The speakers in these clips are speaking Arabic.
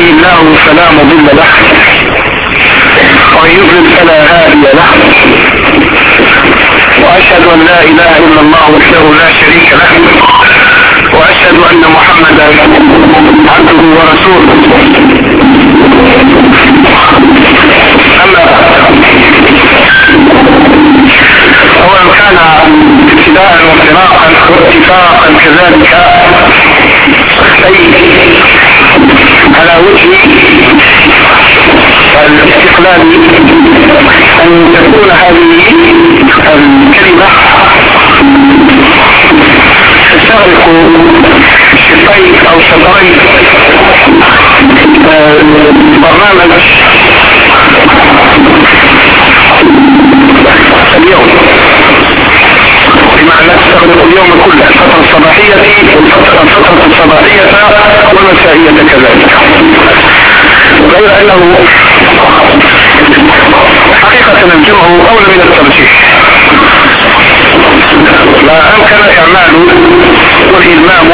يهدي الله فلا مضل له ومن يضلل فلا هادي له، واشهد ان لا اله الا الله وحده لا شريك له، واشهد ان محمدا عبده ورسوله. اما اولا كان ابتداء وانطلاقا واتفاقا كذلك اي على وجه الاستقلال ان تكون هذه الكلمة تستغرق شقين او شطرين برنامج اليوم، بمعنى تستغرق اليوم كله، الفترة الصباحية والفترة الصباحية والمسائية كذلك، غير انه حقيقة الجمع اولى من الترجيح. لا امكن اعمال والالمام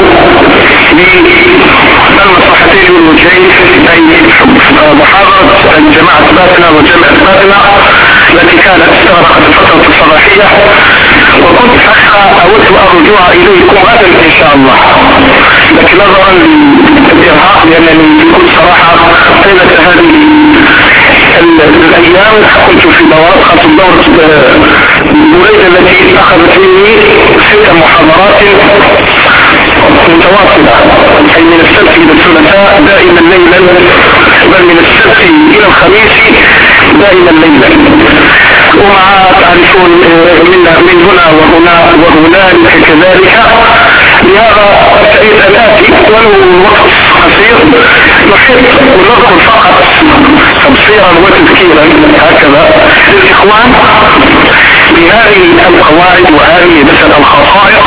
بالمصلحتين والوجهين، اي محاضرة جماعة باطنة وجمع باطنة التي كانت استغرقت الفترة الصباحية، وكنت حقا اود الرجوع اليكم غدا ان شاء الله، لكن نظرا للارهاق لانني بكل صراحة طيلة هذه الايام كنت في دورات، خاصة دورة الوليدة التي اخذت مني 6 محاضرات متواصلة، اي من السبت الى الثلاثاء دائما ليلا، بل من السبت الى الخميس دائما ليلا، ومع تعرفون من هنا وهنا وهنالك كذلك. لهذا سعيد ان اتي ولو وقت قصير نحب ونذكر فقط تبصيرا وتذكيرا هكذا للاخوان بهذه القواعد وهذه مثل الخصائص،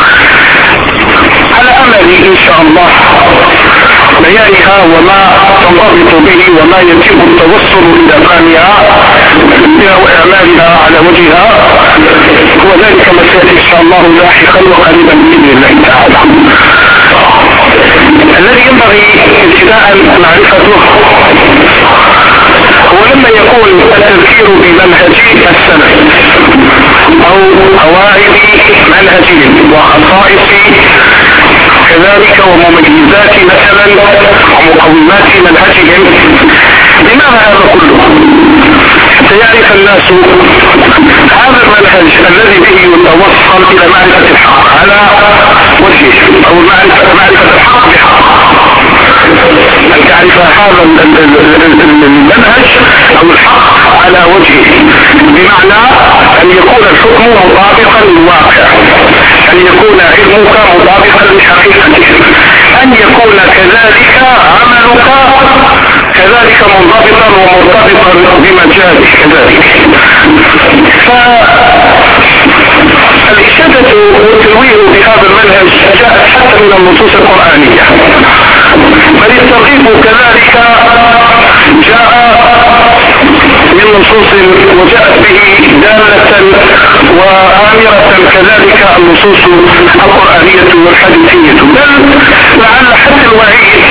على امل ان شاء الله بيانها وما تنضبط به وما يتم التوصل الى فهمها واعمالها على وجهها، وذلك ما سياتي ان شاء الله لاحقا وقريبا باذن الله تعالى. الذي ينبغي ابتداء معرفته هو لما يكون التذكير بمنهجي السلف او قواعد منهجهم وخصائص كذلك ومميزات مثلا ومقومات منهجهم، لماذا هذا كله؟ حتى يعرف الناس هذا المنهج الذي به يتوصل الى معرفة الحق على وجهه، او معرفة الحق بحق، ان تعرف هذا المنهج او الحق على وجهه، بمعنى ان يكون الحكم مطابقا للواقع، ان يكون علمك مطابقا لحقيقتك، ان يكون كذلك عملك كذلك منضبطا ومرتبطا بمجالك كذلك. فالإشادة والتنويه بهذا المنهج جاءت حتى من النصوص القرآنية، بل الترغيب كذلك جاء من نصوص وجاءت به دالة وآمرة كذلك النصوص القرآنية والحديثية، بل لعل حتى الوعيد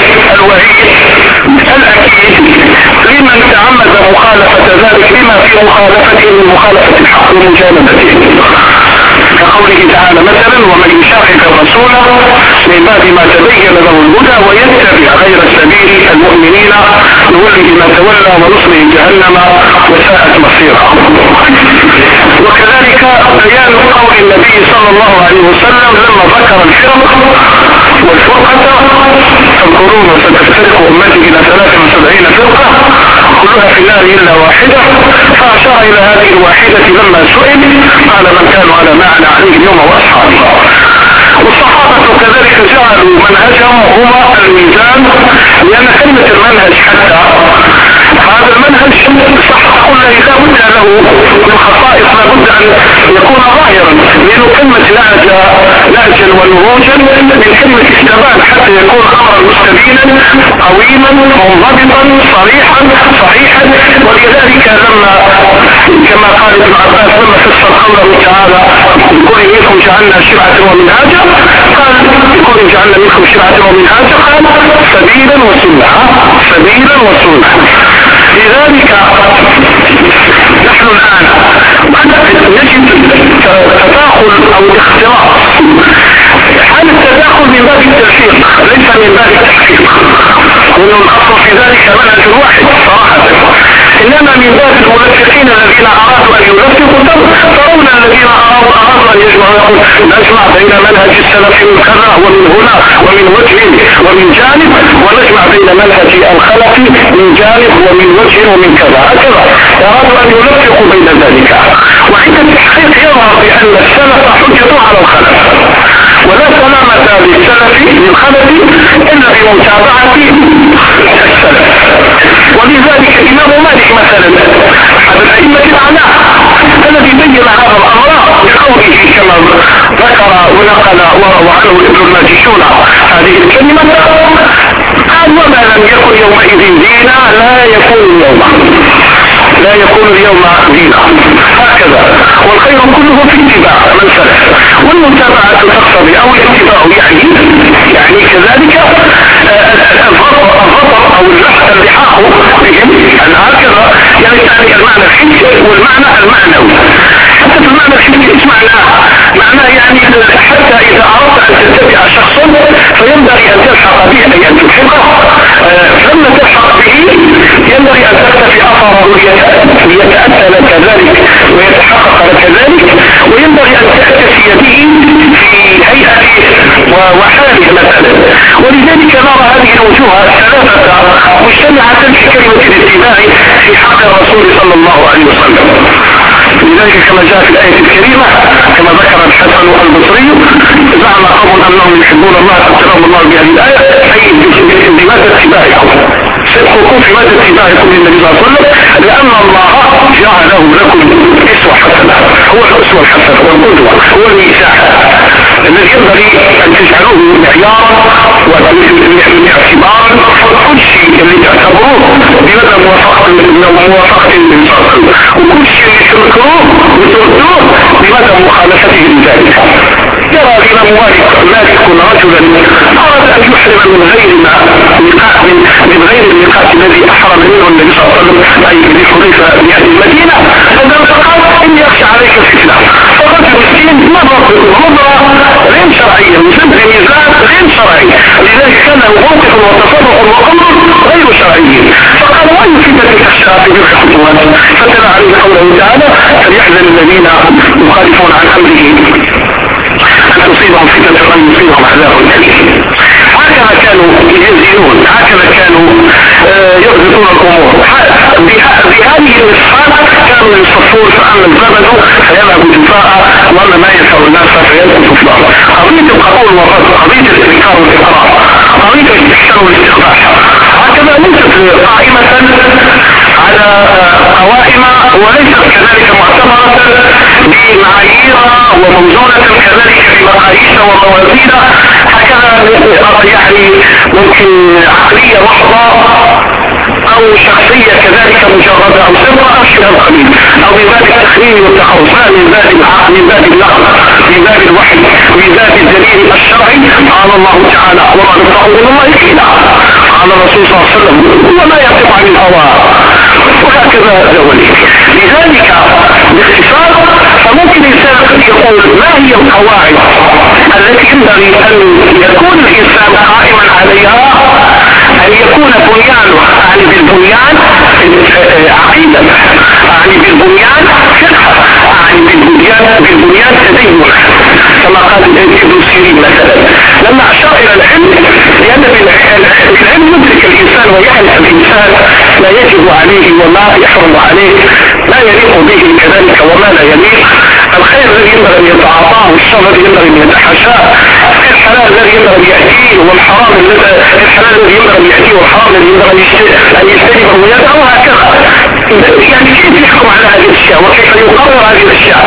الأكيد لمن تعمد مخالفة ذلك لما في مخالفته من مخالفة الحق ومجانبته، كقوله تعالى مثلا: ومن يشاقق الرسول من بعد ما تبين له الهدى ويتبع غير سبيل المؤمنين نوله ما تولى ونصله جهنم وساءت مصيرا. وكذلك بيان قول النبي صلى الله عليه وسلم لما ذكر الفرق والفرقة: تذكرون وستفترق أمتي إلى 73 فرقة كلها في النار إلا واحدة، فأشار إلى هذه الواحدة لما سئل قال: من كانوا على ما أنا عليه اليوم وأصحابي. والصحابة كذلك جعلوا منهجهم هو الميزان، لأن كلمة المنهج حتى هذا المنهج صح تقول لا بد له من خصائص، لا بد أن يكون ظاهرا، لأنه كلمة نهجا ونهوجا من كلمة استبان حتى يكون أمرا مستبينا قويما منضبطا صريحا صحيحا. ولذلك لما كما قال ابن عباس لما فسر قوله تعالى: لكل منكم جعلنا شرعة ومنهاجا، قال: لكل جعلنا منكم شرعة ومنهاجا، قال: سبيلا وسنة، والسنة. لذلك نحن الآن نجد تداخل أو اختلاط. هذا التداخل من باب التلفيق ليس من باب التحقيق، وأن الأصل في ذلك منهج واحد صراحة، إنما من باب الملفقين الذين أرادوا أن يلفقوا. ترون الذين أرادوا أن يجمعوا يقول نجمع بين منهج السلف من كذا ومن هنا ومن وجه ومن جانب، ونجمع بين منهج الخلف من جانب ومن وجه ومن كذا. هكذا أرادوا أن يلفقوا بين ذلك، وعند التحقيق يظهر بأن السلف حجة على الخلف، ولا سلامة للخلف إلا بمتابعة السلف. ولذلك الإمام مالك مثلا أحد الأئمة الأعلام الذي بين هذا الأمر بقوله كما ذكر ونقل وروى عنه ابن الماجشون هذه الكلمة، قال وما لم يكن يومئذ دينا لا يكون اليوم دينا. هكذا والخير كله في اتباع من سلف، والمتابعة تقتضي او الاتباع يعني كذلك الظفر او اللحاق بهم، يعني هكذا يعني المعنى الحسي والمعنى المعنوي. حتى في المعنى الحسي ايش معناه يعني حتى اذا اردت ان تتبع شخصا فينبغي ان تلحق به اي ان تلحقه، فلما تلحق به ينبغي ان تقتفي اثره ليتأتى لك ذلك ويتحقق لك ذلك، وينبغي ان تأتي به في هيئته وحاله مثلا. ولذلك نرى هذه الوجوه الثلاثة مجتمعة في كلمة الاتباع في حق الرسول صلى الله عليه وسلم. لذلك كما جاء في الآية الكريمة كما ذكر الحسن البصري زعم قوم أنهم يحبون الله فابتلاهم الله بهذه الآية، أي بماذا اتباعكم، صدقكم في ماذا اتباعكم للنبي صلى الله عليه وسلم، لأن الله جعله لكم أسوة حسنة. هو الأسوة الحسنة والقدوة، هو الميزان الذي ينبغي أن تجعلوه معيارا واعتبارا كل شيء اللي تعتبروه بمدى موافقة النبي صلى الله عليه وسلم، وكل شيء اللي تنكروه وتردوه بمدى مخالفته لذلك. يرى الإمام مالك رجلا أراد أن يحرم من غير الميقات الذي أحرم منه النبي صلى الله عليه وسلم، أي بحليفة بأهل المدينة، فقال إني أخشى عليك الفتنة. فالرجل مسكين نظر غير شرعية، مسلم بميزان غير شرعي، لذلك كان له موقف وتصرف وأمر غير شرعي. فقال وأي فتنة تخشى في بضع خطوات، فتلا عليه قوله تعالى فليحذر الذين يخالفون عن أمره أن تصيبهم فتنة وأن يصيبهم عذاب أليم. هكذا كانوا يزينون، هكذا كانوا يضبطون الأمور. بهذه النصفات كانوا يصفون، فأما الزبد فيذهب جفاء وأما ما ينفع الناس فيذهب كفار. قضية القبول والرد، قضية الإنكار والإقرار، قضية الاستحسان والاستقباح، هكذا ليست قائمة على قوائم وليست كذلك معتبرة بمعايير وموزونة كذلك بمقاييس وموازين هكذا يعني ممكن عقلية محضة او شخصية كذلك مجردة او سرة او شيء القليل، او من باب التخمين والتخوف، من باب العقل، من باب النقل، من باب الوحي، من باب الدليل الشرعي. قال الله تعالى وما نفرح من الله إلا قال الرسول صلى الله عليه وسلم وما ينطق عن الهوى، وهكذا ذلك. لذلك باختصار فممكن الانسان يقول ما هي القواعد التي ينبغي ان يكون الانسان قائما عليها، ان يكون بنيانه يعني بالبنيان عقيدة، يعني بالبنيان فقه، يعني بالبنيان تدين، كما قال ابن سيرين مثلا لما اشار الى العلم، لان بالعلم يدرك الانسان ويعرف الانسان ما يجب عليه وما يحرم عليه، ما يليق به كذلك وما لا يليق، الخير الذي ينبغي ان يتعاطاه والشر الذي ينبغي ان يتحاشاه، الحلال الذي ينبغي ان ياتيه والحرام الحلال الذي ينبغي ان ياتيه والحرام الذي ينبغي ان يجتنبه ويدعه، وهكذا. يعني كيف يحكم على هذه الاشياء وكيف يقرر هذه الاشياء،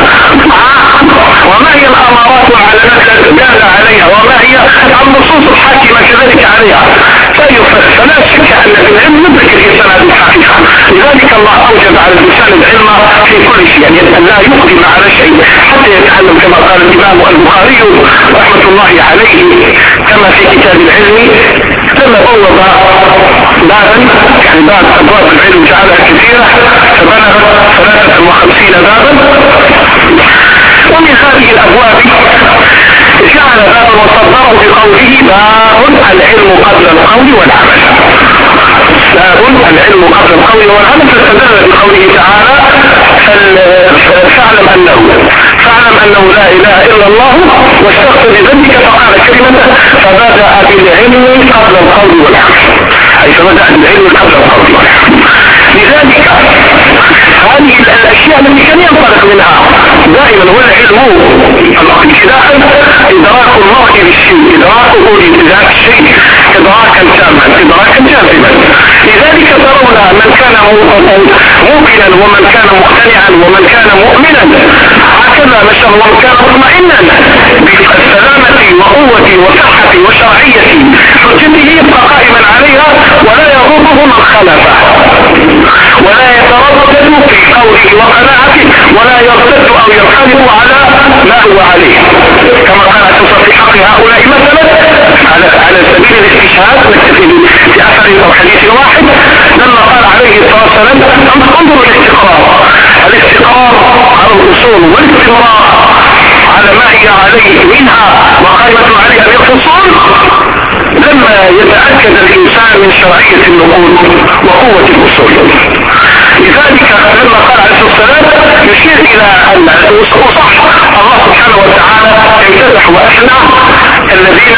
وما هي الامارات والعلامات التي دل عليها، وما هي النصوص الحاكمه كذلك عليها. فلا شك ان العلم يدرك الانسان هذه الحقيقه، لذلك الله اوجب على الانسان العلم في كل شيء، يعني ان لا يقدم على شيء حتى يتعلم، كما قال الامام البخاري رحمه الله عليه كما في كتاب العلم لما بوب بابا، يعني باب أبواب العلم جعلها كثيرة فبلغت 53 بابا. ومن هذه الأبواب جعل بابا وصدره بقوله باب العلم قبل القول والعمل. باب العلم قبل القول والعمل، فاستدل بقوله تعالى فاعلم أنه لا إله إلا الله واستغفر لذنبك، فقال كلمته فبدأ بالعلم قبل القول والعمل، أي فبدأ بالعلم قبل القول والعمل. لذلك هذه الأشياء التي كان ينطلق منها دائما هو العلم ابتداء إدراك المرء بالشيء، إدراكه لإدراك الشيء إدراكا تاما إدراكا جازما. لذلك ترون من كان موقنا ومن كان مقتنعا ومن كان مؤمنا هكذا نشأ، ومن كان مطمئنا بالسلامة وقوة وصحة وشرعية حجته يبقى قائما عليها ولا يضره من خالفه، ولا يتردد في قوله وقناعته، ولا يرتد او ينحرف على ما هو عليه، كما قال في حق هؤلاء مثلا على سبيل الاستشهاد نكتفي في اثر او حديث واحد لما قال عليه الصلاه والسلام انظروا الاستقرار على الاصول والاستمرار على ما هي عليه منها وقائمه عليها بالفصول لما يتأكد الإنسان من شرعية النقول وقوة الأصول. لذلك لما قال عليه الصلاة والسلام يشير إلى أن الأصول صح الله سبحانه وتعالى امتدح وأثنى الذين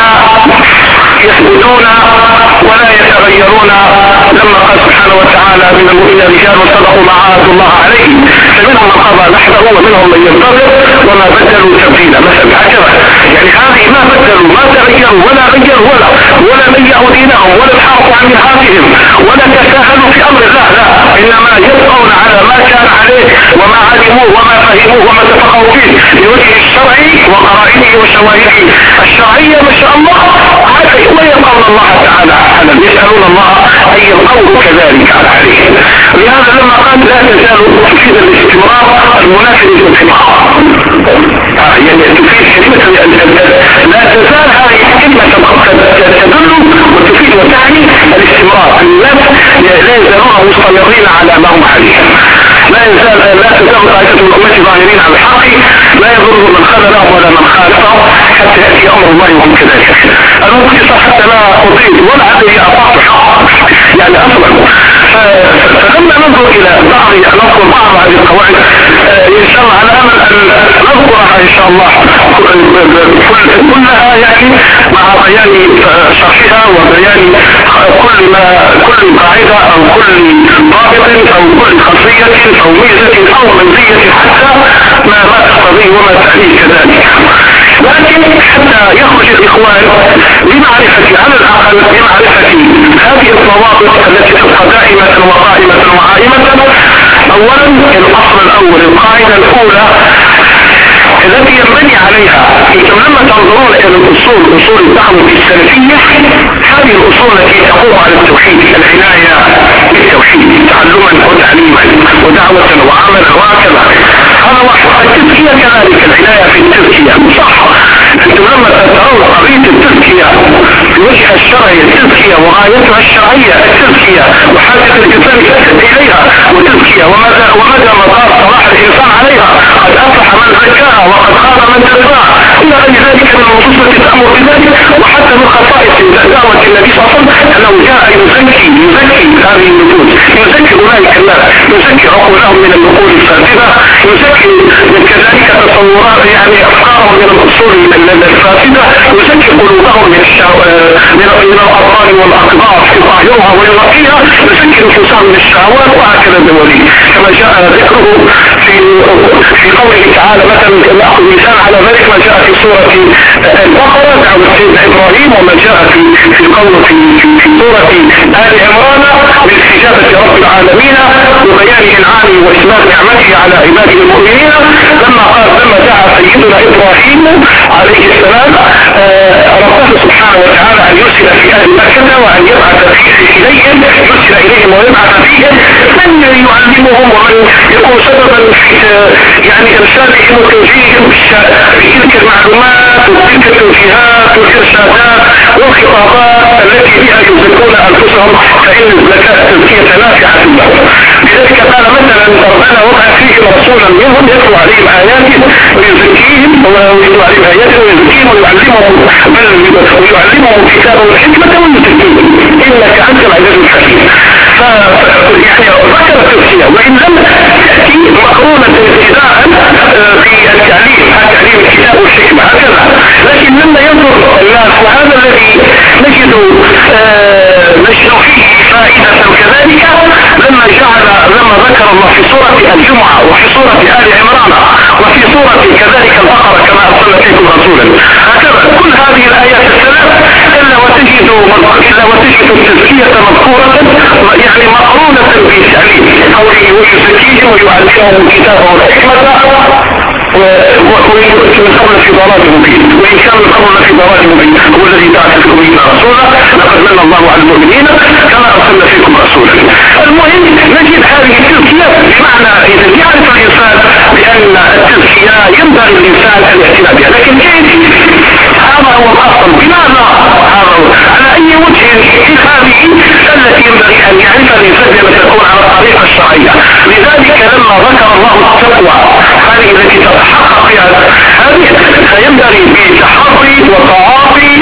يثبتون ولا يتغيرون، لما قال سبحانه وتعالى من المؤمنين رجال صدقوا ما عاهدوا الله عليه فمنهم من قضى نحبه ومنهم من ينتظر وما بدلوا تبديلا مثلا. هكذا يعني هذه ما بدلوا ما تغيروا ولا غيروا ولا ميعوا دينهم ولا انحرفوا عن منهاجهم ولا تساهلوا في امر الله، لا، انما يبقون على ما كان عليه وما علموه وما فهموه وما تفقهوا فيه بوجه الشرعي وقرائنه وشواهده الشرعيه ما شاء الله، ويلقون الله تعالى اعلم، يسالون الله ان يلقوه كذلك عليه. لهذا لما قال لا تزال تفيد الاستمرار المنافي للانتقاء، يعني تفيد كلمه لا تزال هذه كلمه تدل وتفيد وتعني الاستمرار، الناس لا يزالون مستمرين على ما هم عليه، لا تزال طائفة من الأمة ظاهرين على الحق لا يضر من خذلهم ولا من خالفهم حتى يأتي أمر الله وهم كذلك. المختصر حتى لا أطيل ولا عدي أطاق يعني أصلا. فلما ننظر إلى نذكر بعض هذه القواعد إن شاء الله على أمل أن نذكرها إن شاء الله كلها يعني مع بيان شرحها وبيان كل قاعدة أو كل ضابط أو كل خاصية أو ميزة أو منزية حتى ما تقتضيه وما تعنيه كذلك. لكن حتى يخرج الإخوان بمعرفة على الأقل بمعرفة هذه الضوابط التي تبقى دائمة وقائمة وعائمة. أولا الأصل الأول القاعدة الأولى التي ينبني عليها انتم لما تنظرون الى اصول الدعوة السلفية، هذه الاصول التي تقوم على التوحيد، العناية بالتوحيد تعلما وتعليما ودعوة وعملا وهكذا، هذا واحد. التزكية كذلك العناية في التزكية صح، انتم لما ترون قضية التزكية في وجه الشرعي التزكية وغايتها الشرعية التزكية وحاجة الانسان اليها وتزكية ومدى مدار صلاح الانسان عليها، قد افلح من زكاها وقد خاب من دساها الى غير ذلك من النصوص التي تامر بذلك. وحتى من خصائص دعوة النبي صلى الله عليه وسلم انه جاء يزكي هذه النفوس، يزكي اولئك الناس، يزكي عقولهم من النقول الفاسدة، يزكي كذلك تصورات يعني افكارهم من الاصول الفاسدة، يزكي قلوبهم من الاضرار والاقدار يطهرها وينقيها، يزكي نفوسهم من الشهوات وهكذا دولي كما جاء ذكره في قوله تعالى. مثلا ناخذ مثال على ذلك ما جاء في سورة البقرة دعوة سيدنا ابراهيم، وما جاء في قوله في سورة آل عمران باستجابة رب العالمين وبيان انعامه واسباب نعمته على عباده المؤمنين، لما دعا سيدنا ابراهيم عليه السلام ربه سبحانه وتعالى ان يرسل في اهل مكة وان يبعث اليهم يرسل اليهم ويبعث فيهم من يعلمهم ومن يكون سببا يعني ارشادهم وتوجيههم بتلك المعلومات وتلك التوجيهات والارشادات والخطابات التي بها يزكون انفسهم، فان تزكية نافعة له. لذلك قال مثلا ربنا وضع فيهم رسولا منهم يتلو عليهم آياته ويزكيهم ويعلمهم الكتاب والحكمة ويزكيهم إنك أنت العزيز الحكيم. يعني ذكر التزكية وإن لم تأتي مقرونة ابتداء في التعليم الكتاب والحكمة هكذا، لكن لما ينظر الناس وهذا الذي نجد فيه فائدة كذلك لما ذكر الله في سورة الجمعة وفي سورة آل عمران وفي سورة كذلك البقرة كما أرسلنا فيكم رسولا، هكذا كل هذه الآيات الثلاث إلا وتجد التزكية مذكورة يعني مقرونة بالتعليم، قوله ويزكيهم ويعلمهم الكتاب والحكمة وإن قبل في ضلال مبين، وإن كان قبل في ضلال مبين هو الذي بعثكم به رسولا لقد من الله على المؤمنين كما أرسلنا فيكم رسولا. المهم نجد هذه التزكية بمعنى إذا يعرف الإنسان بأن التزكية ينبغي الإنسان أن يعتنى بها، لكن كيف؟ هذا هو الأصل. بماذا؟ على أي وجه هذه التي ينبغي أن يعرف الإنسان بأن تكون على الطريقة الشرعية. لذلك لما ذكر الله التقوى هذه التي تتحقق فيها هذه فينبغي بتحري وتعاطي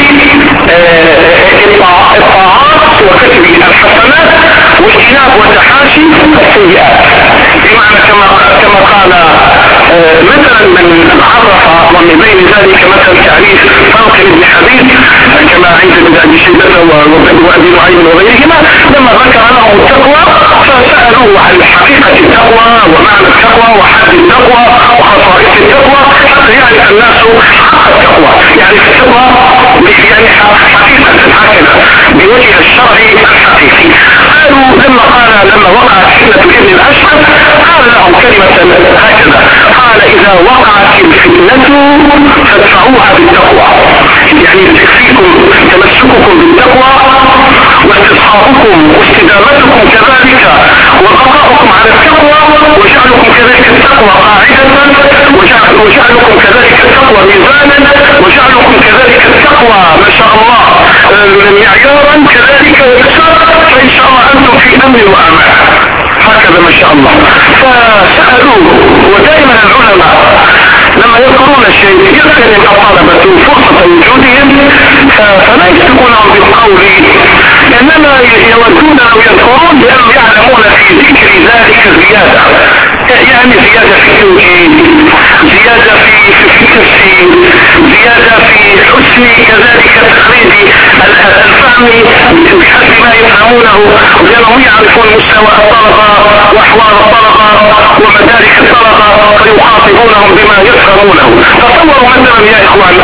الطاعات وكسب الحسنات واجتناب وتحاشي السيئات. بمعنى كما قال مثلا من عرف ومن بين ذلك مثلا تعريف فرق ابن حبيب كما عند ابن ابي شيبه وابي نعيم وغيرهما لما ذكر لهم التقوى فسالوه عن حقيقه التقوى ومعنى التقوى وحد التقوى وخصائص التقوى حتى يعرف الناس حق التقوى، يعني التقوى يعني حقيقه هكذا بوجه الشرع الحقيقي. قالوا لما وقعت فتنه ابن الاشهر قال لهم كلمه هكذا، قال اذا وقعت الفتنه فادفعوها بالتقوى، يعني تكفيكم تمسككم بالتقوى واستصحابكم واستدامتكم كذلك وبقاؤكم على التقوى وجعلكم كذلك التقوى قاعدة وجعلكم كذلك التقوى ميزانا وجعلكم كذلك التقوى ما شاء الله معيارا كذلك ومسار، فإن شاء الله أنتم في أمن وأمان هكذا ما شاء الله. فسألوه، ودائما العلماء لما يذكرون الشيء يغتنم الطلبة فرصة وجودهم فلا يسبقونهم بالقول، انما يودون او يذكرون لانهم يعلمون في ذكر ذلك زيادة، يعني زيادة في التوجيه، زيادة في التفسير، زيادة في حسن كذلك تخريج الفهم بحسب ما يفهمونه، لانهم يعرفون مستوى الطلبة واحوال الطلبة ومدارك الطلبة فيخاطبونهم بما يفهمونه. تصوروا مثلا يا اخوان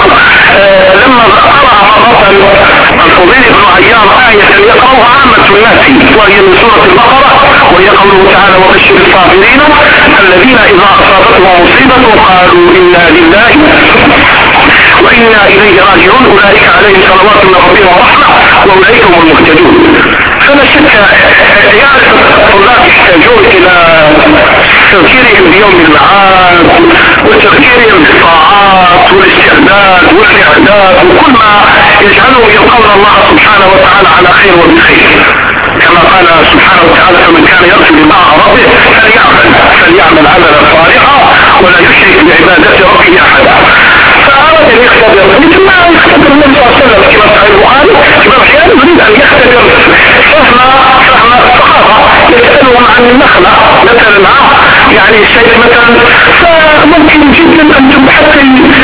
لما قرأ مرة الفضيل بن عياض آية يقرأها عامة الناس وهي من سورة البقرة وهي قوله تعالى وبشر الصابرين الذين إذا أصابتهم مصيبة قالوا إنا لله وإنا إليه راجعون أولئك عليهم صلوات من ربهم ورحمة وأولئك هم المهتدون. فلا شك يعرف الطلاب يحتاجون إلى تذكيرهم بيوم المعاد وتذكيرهم بالطاعات والاستعداد والإعداد وكل ما يجعلهم يلقون الله سبحانه وتعالى على خير وبخير، كما قال سبحانه وتعالى فمن كان يرجو لقاء ربه فليعمل عملا صالحا ولا يشرك بعبادة ربه أحدا. فأراد أن يختبر مثل ما يختبر النبي صلى الله عليه وسلم كما صحيح البخاري كما أحيانا يريد أن يختبر فهم الصحابة يسألهم عن النخلة مثلا يعني شيء مثلا، فممكن جدا أن حتى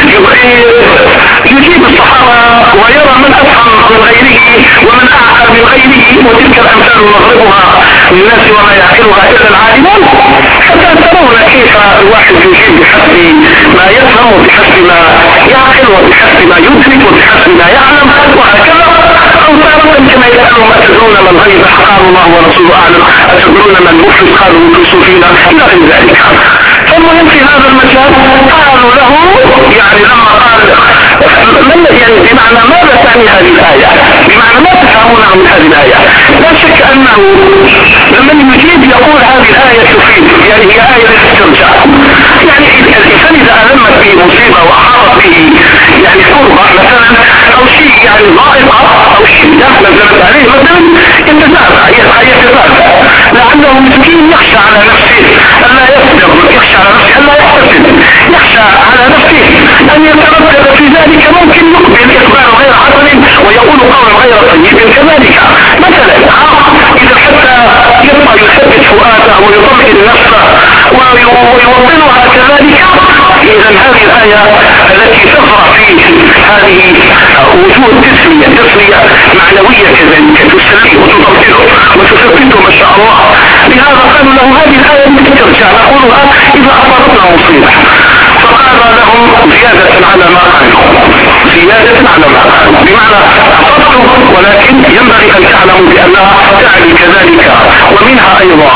يجيب الصحابة ويرى من أفهم من غيره ومن أعقل من غيره، وتلك الأمثال نضربها للناس وما يعقلها إلا العالمون، حتى ترون كيف الواحد يجيب بحسب ما يفهم وبحسب ما يعقل وبحسب ما يدرك وبحسب ما يعلم وهكذا. أو تارة كما يسألهم أتدرون من غيب قالوا الله ورسوله أعلم أتدرون من مفلس قالوا مفلسوا فينا إلى غير ذلك. فالمهم في هذا المجال قالوا له يعني لما قال من يعني بمعنى ماذا تعني هذه الآية، بمعنى ما تفهمونه من هذه الآية. لا شك أنه لمن يجيب يقول هذه الآية تفيد يعني هي آية الاسترجاع، يعني الإنسان إذا ألمت به مصيبة وأحاطت به يعني قربة مثلا أو شيء يعني ضائقة أو شدة نزلت عليه مثلا يتزعزع يتبادى، لأنه مسكين يخشى على نفسه ألا يصدر، يخشى على نفسه ألا يحتسب، يخشى على نفسه أن يتردد في ذلك، ممكن يقبل إقبال غير حسن ويقول قولا غير طيب كذلك. مثلا إذا حتى يبقى يثبت فؤاده ويطمئن نفسه ويوطنها كذلك، إذا هذه الآية التي تزرع فيه هذه وجود تسلية معنوية كذلك تسليه وتطمئنه وتثبته ما شاء الله. لهذا قالوا له هذه الآية التي ترجع نقولها إذا أصابتنا مصيبة، فقال لهم زيادة على ما قالوا، زيادة على ما قالوا، بمعنى أصبتم ولكن ينبغي أن تعلموا بأنها تعني كذلك. ومنها أيضا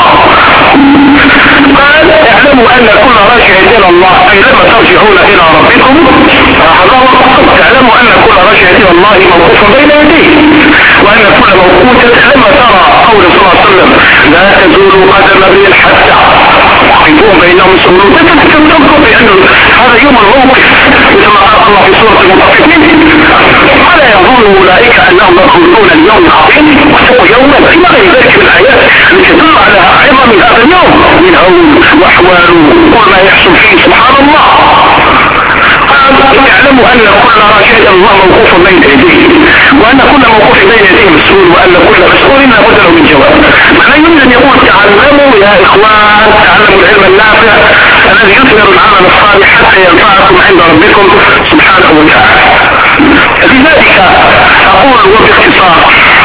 قال اعلموا أن كل راجع إلى الله، أي لما ترجعون إلى ربكم تعلموا أن كل راجع إلى الله موقوف بين يديه، وأن كل موقوفة لما ترى قول صلى الله عليه وسلم لا تزول قدم ابن حتى يقوم بينهم سرور، تذكر بأن هذا يوم الموقف مثل ما قال الله في سورة المطففين، ولا يظن أولئك أنهم يخلقون اليوم العظيم واتقوا يوما، إلى غير ذلك من الآيات التي تدل على عظم هذا اليوم من هول وأحوال وما يحصل فيه سبحان الله. قال يعلموا أن كل راجع إلى الله موقوف بين يديه، وأن كل موقوف بين يديه مسؤول، وأن كل مسؤول لابد له من جواب. معنى يمكن أن يقول تعلموا يا إخوان، تعلموا العلم النافع الذي يثمر العمل الصالح حتى ينفعكم عند ربكم سبحانه وتعالى. لذلك أقول وباختصار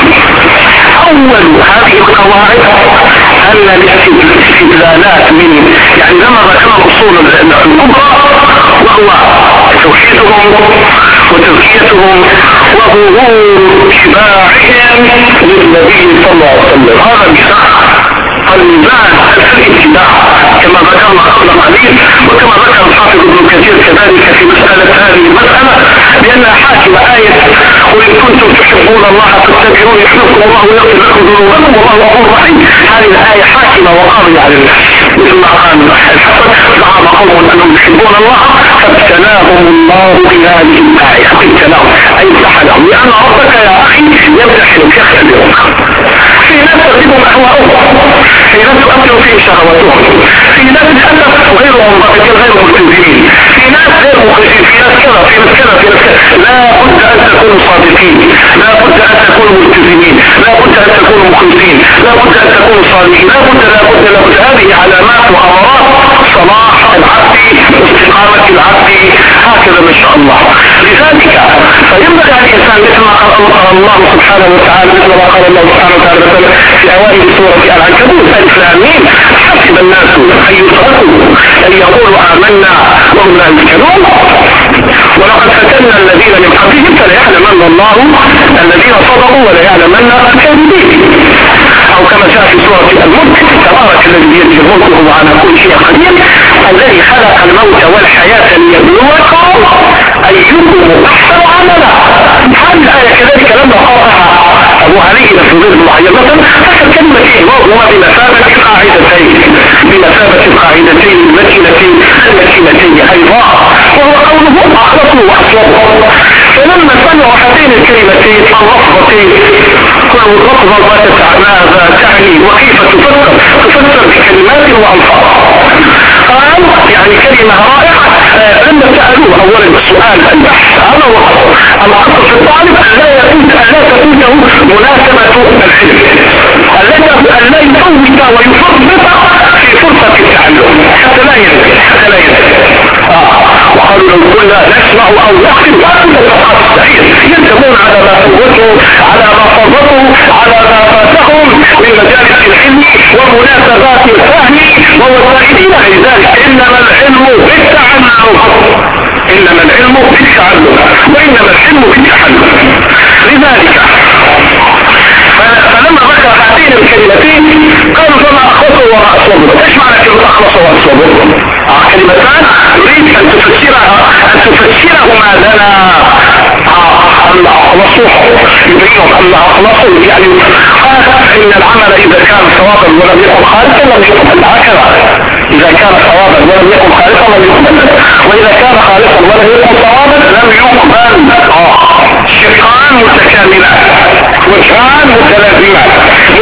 أول هذه القواعد أن الاستدلالات من يعني لما ذكر الأصول الكبرى وهو توحيدهم وتزكيتهم وظهور اتباعهم للنبي صلى الله عليه وسلم، هذا الميزان الاتباع كما ذكرنا قبل قليل، وكما ذكر الحافظ ابن كثير كذلك في مسألة هذه المسألة بأنها حاكمة آية وإن كنتم تحبون الله فاتبعون يحببكم الله ويغفر لكم ذنوبكم والله غفور رحيم. هذه الآية حاكمة وقاضية على الناس، مثل ما قال الحسن زعم قوم أنهم يحبون الله فابتلاهم الله بهذه الآية، ابتلاهم أي امتحنهم، لأن ربك يا أخي يمتحنك يختبرك. في ناس تغلبهم أهواءهم، في ناس تؤثر فيه شهواتهم، في ناس للأسف غير منضبطين غير ملتزمين، في ناس غير مخلصين، في ناس كذا في ناس كذا في ناس كذا. لا بد أن تكونوا صادقين، لا بد أن تكونوا ملتزمين، لا بد أن تكونوا مخلصين، لا بد أن تكونوا صالحين، لا بد هذه علامات وأمارات صلاح العبد واستقامة العبد هكذا ما شاء الله. لذلك فينبغي على الإنسان مثل ما قال الله سبحانه وتعالى، مثل ما قال الله سبحانه وتعالى مثلا في أوائل سورة العنكبوت ألف لام ميم حسب الناس أن يتركوا أن يقولوا آمنا وهم لا يفتنون ولقد فتنا الذين من قبلهم فليعلمن الله الذين صدقوا وليعلمن الكاذبين. أو كما جاء في سورة الملك تبارك الذي بيده الملك وهو على كل شيء قدير الذي خلق الموت والحياة ليبلوكم أيكم أحسن عملا. هذه الآية كذلك لما قرأها أبو علي بن زيد معينة فكر كلمتين وهما بمثابة القاعدتين المتينتين أيضا، وهو قوله أخلصوا وأصلحوا. فلما سمعوا هاتين الكلمتين اللفظتين كل لفظة ماذا تعني وكيف تفسر بكلمات وألفاظ، قال يعني كلمة رائعة. لما سألوه أولا السؤال البحث هذا وقت الأصل في الطالب أن لا تفوته مناسبة العلم، أن لا يفوت ويفرط في فرصة التعلم حتى لا ينتهي. وقالوا لو كنا نسمع أو نكتب ما كنا نفعل الصحيح، ينتهون على ما فوتوا على ما فرطوا على ما فاتهم من مجالس العلم ومناسبات الفهم ووسائلنا. لذلك إنما العلم بالتعلم وإنما الحلم بالتحلم. لذلك فلما ذكر هاتين الكلمتين قالوا فما أخلصوا وما أصوبوا. ايش معنى كلمة أخلصوا وأصوبوا؟ كلمتان نريد أن تفسرهما لنا. أخلصوا يبينهم أن أخلصوا يعني إن العمل إذا كان صوابا ولم يكن خالصا لم يقبل، هكذا إذا كان صوابا ولم يكن خالصا لم يقبل، وإذا كان خالصا ولم يكن صوابا لم يقبل. شقان متكاملان وجهان متلازمان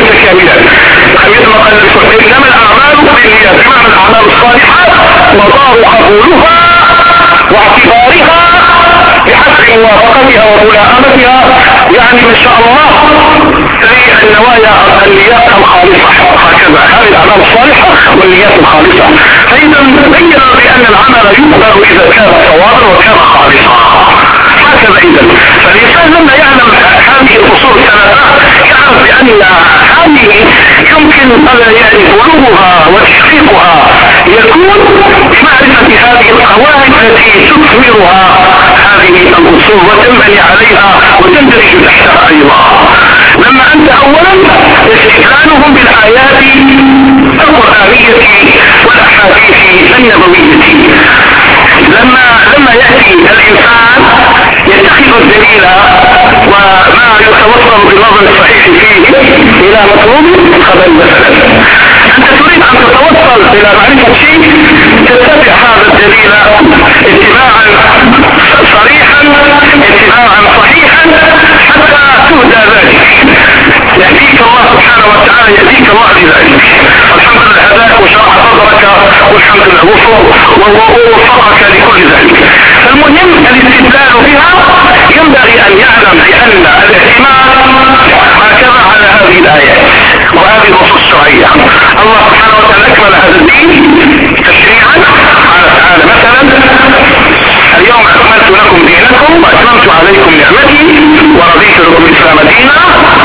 متكاملا. مثل ما قال الرسول انما الاعمال بالنيات، بمعنى الاعمال الصالحات مدار قبولها واعتبارها بحسب موافقتها وملائمتها، يعني ما شاء الله في النوايا النيات الخالصة. هكذا هذه الاعمال الصالحة والنيات الخالصة. فاذا بين بان العمل يقبل اذا كان صوابا وكان خالصا. هكذا اذا فالانسان لما يعلم هذه الاصول الثلاثة يعرف بان هذه يمكن يعني بلوغها وتحقيقها يكون بمعرفة هذه القواعد التي تثمرها هذه الاصول وتنبني عليها وتندرج تحتها ايضا. لما انت اولا استدلالهم بالايات القرآنية والاحاديث النبوية. لما يأتي الانسان يتخذ الدليل وما يتوصل بالنظر الصحيح فيه الى مطلوب خبر مثلا، انت تريد ان تتوصل الى معرفة شيء تتبع هذا الدليل اتباعا صريحا اتباعا صحيحا حتى تهدى ذلك. يهديك الله سبحانه وتعالى، يهديك الله لذلك. الحمد لله هداك وشرح صدرك والحمد لله ووفقك لكل ذلك. فالمهم الاستدلال بها ينبغي ان يعلم بان الاعتماد هكذا على هذه الايات وهذه النصوص الشرعيه. الله سبحانه وتعالى اكمل هذا الدين تشريعا، قال تعالى مثلا اليوم اكملت لكم دينكم واتممت عليكم نعمتي ورضيت لكم الاسلام دينا.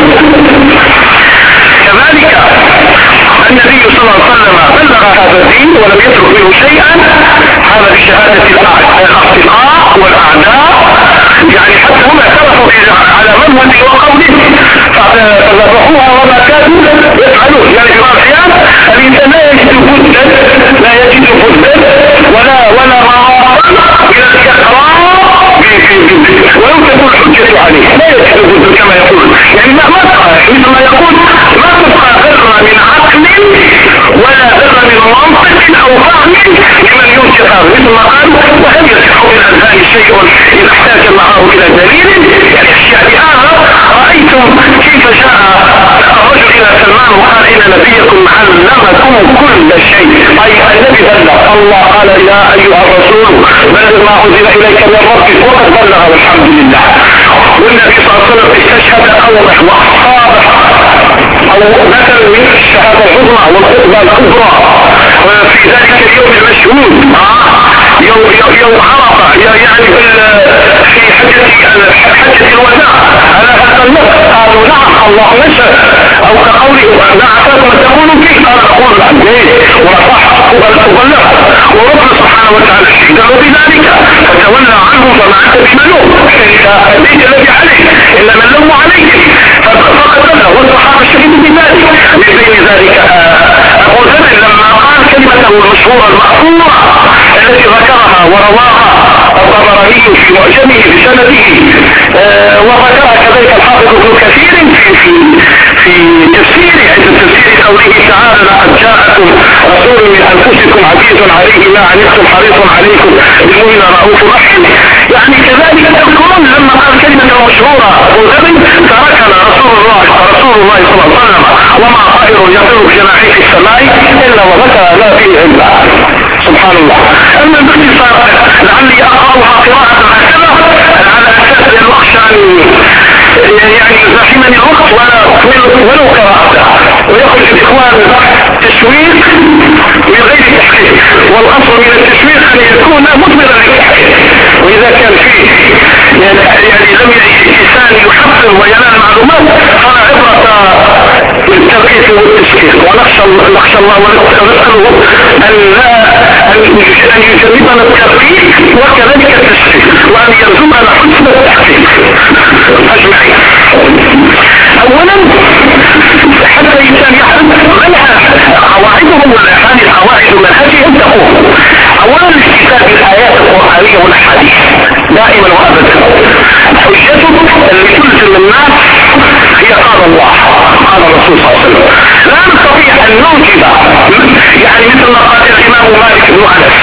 كذلك النبي صلى الله عليه وسلم بلغ هذا الدين ولم يترك منه شيئا، هذا بشهادة الاصدقاء والاعداء، يعني حتى هم اعترفوا على منهج وقوله فذبحوها وما كانوا يفعلون. يعني في بعض الاحيان الانسان لا يجد بدا ولا مرارا الى الاقرار ولو تكون حجة عليه، لا يجد بدا كما يقول. يعني ما تبقى مثل ما يقول ما تبقى ذرة من عقل ولا ذرة من منطق او فهم لمن ينكر هذا. مثل ما قال وهل يصح من اذهان شيء اذا احتاج معه الى دليل. يعني اشياء بهذا رايتم كيف جاء الرجل الى سلمان وقال ان نبيكم علمكم كل شيء، اي النبي بلغ. الله قال يا ايها الرسول بلغ ما انزل اليك من ربك وقد بلغ والحمد لله. والنبي صلى الله عليه وسلم استشهد اوضح واصابح او مثل من الشهاده العظمى والخطبه الكبرى في ذلك اليوم المشهود يوم عرفه، يعني في حجة الوداع على هذا النص. قالوا نعم الله نشهد، او كقوله ما اعطاكم تقولوا فيه قال اقول عن وصح وبلغ. وربنا سبحانه وتعالى اشتغلوا بذلك فتولى عنهم فما انت بملوم ليس الذي عليك الا من لوم عليك فقد بلغ والصحابه شهدوا بذلك. من بين ذلك ابو ذر لما قال كلمته المشهوره المأثوره التي ذكرها ورواها الطبراني في معجمه بسنده وذكرها كذلك الحافظ ابن كثير في تفسيره عند تفسير قوله تعالى لقد جاءكم رسول من انفسكم عزيز عليه ما عنتم حريص عليكم بالمؤمنين رؤوف رحيم. يعني كذلك تذكرون لما قال كلمه مشهوره ابو ذر تركنا رسول الله صلى الله عليه وسلم وما طائر يطير بجناحيه في السماء الا وذكر لا فيه الا سبحان الله. اما باختصار لعلي اقراها قراءه هكذا على اساس ان اخشى يعني يزاحمني الوقت ولا اكمل ولو قراءته ويخرج الاخوان تشويق من غير تحقيق، والاصل من التشويق ان يكون مثمرا للتحقيق. واذا كان فيه يعني لم الانسان يحفظ وينال معلومات فلا عبره بالتركيز والتشكيل. ونخشى الله ونساله ان يجنبنا التركيز وكذلك التشكيل وان يرزقنا حسن التحقيق اجمعين. اولا حتى الانسان يحفظ قواعدهم هذه القواعد ومنهجهم تقوم اولا الاستفاده بالايات القرانيه والاحاديث دائما وابدا. حجتهم اللي تلزم الناس هي قال الله قال الرسول صلى الله عليه وسلم. لا نستطيع ان نوجد يعني مثل ما قال الامام مالك بن انس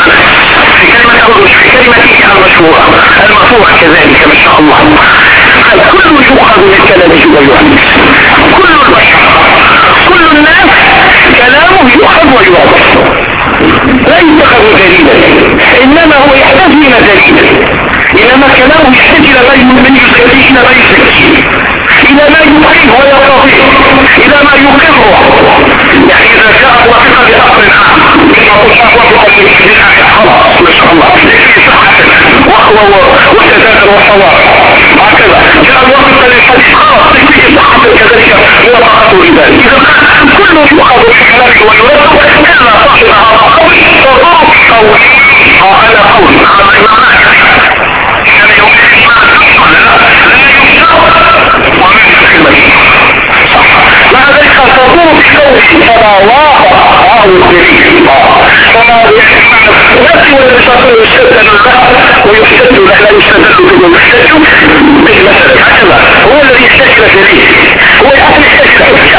في كلمته المشهوره المرفوعه كذلك ما شاء الله الكل يؤخذ من كلامه ويؤنس، كل البشر كل الناس كلامه يؤخذ ويؤنس، لا يتخذ دليلا، انما هو يحتاج الى دليل، انما كلامه يحتاج الى من يزكيه، الى ما يزكيه، الى ما يقيم ويرتضيه، الى ما يقره. يعني اذا جاء وافقا بامر عام كما قلنا وافقا بالله خلاص ما شاء الله في صحه وتزاد وصواب، هكذا جاء وافقا للحديث خلاص في صحه كذلك موافقته لذلك. اذا كل يؤخذ من كلامه ويرد الا صاحب هذا القول فضرب قولي على قول هذا المعنى يعني يوم مع ذلك تدور بقوله فما وافق الدليل، فما نفسه والرسالة يستدل له ويحتج له، لا يستدل به ويحتج بالمسألة، هكذا هو الذي يحتاج الى دليل، هو يحتاج الى حجة.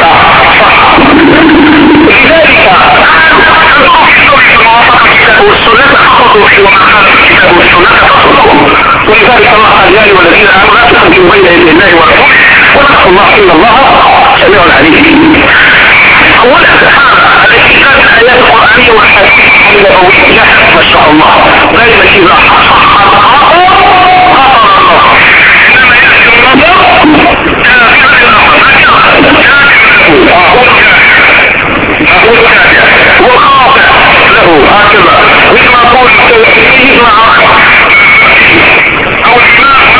لذلك والسنة حفظوا في وما خالف الكتاب والسنة فصلهم، ولذلك الله قال يا ايها الذين امنوا لا تقدموا بين يدي الله ورسوله واتقوا الله ان الله سميع عليم. اولا التي كانت الايات القرانيه والحديث النبويه ما شاء الله دائما اذا حصل خطا الله، انما ياتي النظر والخاطئ له هكذا، مثل ما قول التوحيد مع او الاسلام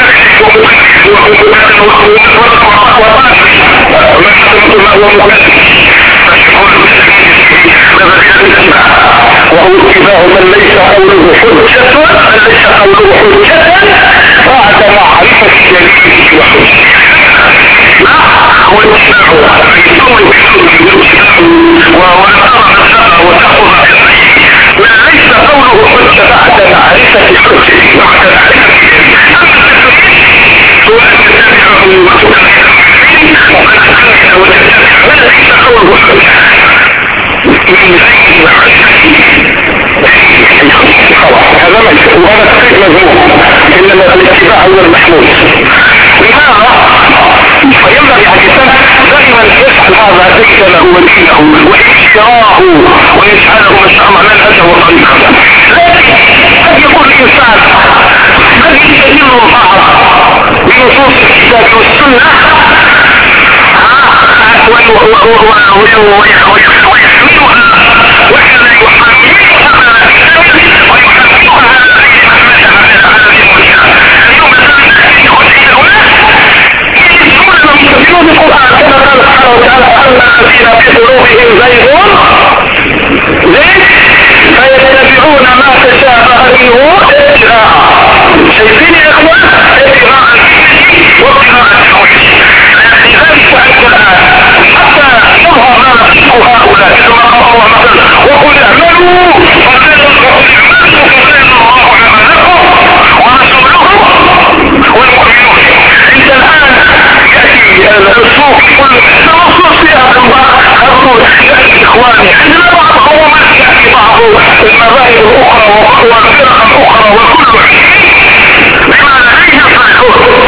وهو اتباع من ليس قوله حجة بعد معرفة دليله وحجته. هو اتباعه من ليس قوله حجة بعد معرفة حجته، بعد معرفة سواء تتبعه وتتبعه من ليس قوله حجة من غير معرفة خلاص هذا ما يصير، وهذا تقريب مذموم، انما الاتباع هو المحمود. لماذا؟ فينبغي على الانسان دائما يسأل هذا دينه ودينه واشتراه ويجعله مشروع منهجه وطريقته. لكن قد يقول الانسان هل يستدل البعض بنصوص الكتاب والسنه ويحملها وكذا يستدلون بالقرآن كما قال سبحانه وتعالى أما الذين في قلوبهم زيغ فيتبعون ما تشابه منه ابتغاء، شايفين يا اخوان ابتغاء وابتغاء التوحيد. لذلك عند الآن حتى يظهر ما نفسه هؤلاء كما قال الله مثلا وقل اعملوا فسيرى الله عملكم ورسوله والمؤمنون. انت الآن السوق كل النصوص فيها الرسول يأتي إخواني عندنا بعض قومات يأتي بعض المذاهب الأخرى والفرق الأخرى وكل بما لديه الحقوق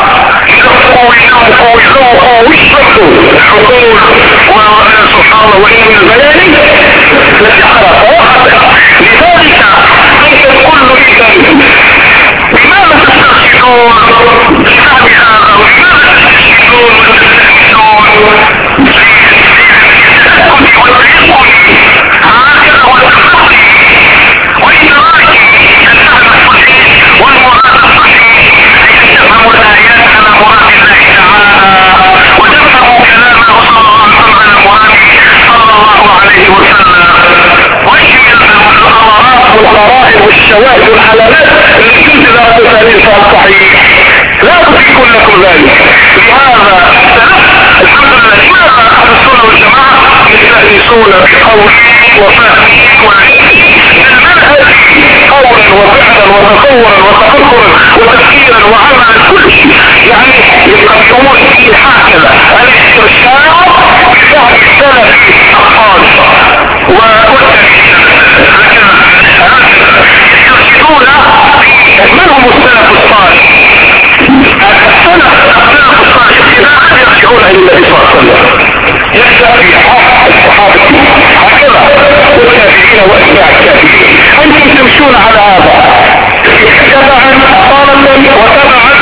يقوي ويشرحوا الحقوق وسبحان الله وإن من البيان التي حرقها. لذلك أنت كل إذن لماذا تسترشدون بفهم هذا ولماذا تسترشدون هكذا هو التفقي وإدراك الفهم الصحيح والمراد الصحيح يفهم الآيات على مراد الله تعالى وتفهم كلام رسول الله على المراد صلى الله عليه وسلم ويشمل الأمارات والغرائب والشواهد والعلامات التي تنزل على تساليفها الصحيح. لا أطيق لكم ذلك. لهذا الحمد لله لماذا أهل السنة والجماعة يستأنسون بقول وفهم وعلم المنهج قولا وفعلا وتصورا وتفكرا وتفكيرا وعملا كل شيء، يعني يقدمون فيه هكذا الاسترشاد بفهم السلف الصالح يسترشدون من هم السلف الصالح. واتباع الكافرين. انتم تمشون على هذا تبعا طالبا وتبعا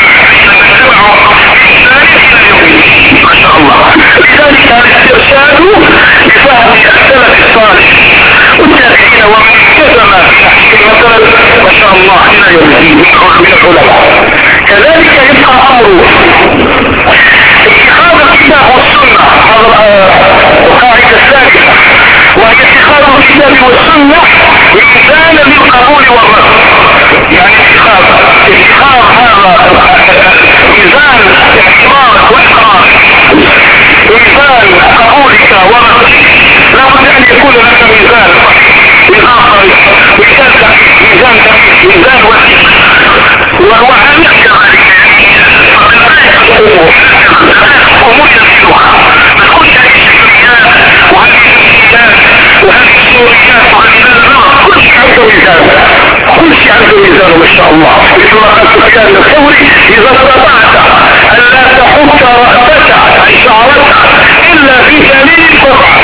ما شاء الله. لذلك الاسترشاد بفهم السلف الصالح والتابعين ومن التزم مثلا ما شاء الله الى يوم الدين من العلماء. كذلك يبقى امر اتخاذ الكتاب والسنه، هذا القاعده الثالثه، وهي اتخاذ الكتاب والسنه ميزانا للقبول والرد. يعني اتخاذ هذا ميزان اعتبارك واقرارك، ميزان قبولك وردك، لابد ان يكون لك ميزان ميزان وثيق وهو عميق كذلك. امور يسيرها ما تكونش هذه الشكليات وهذه الشكليات وهذه الصوريات وهذه النظر، كل شيء عنده ميزان، كل شيء عنده ميزان ما شاء الله. مثل ما قال سفيان الثوري اذا استطعت ان لا تحك راسك اي شعرك الا في دليل فقط.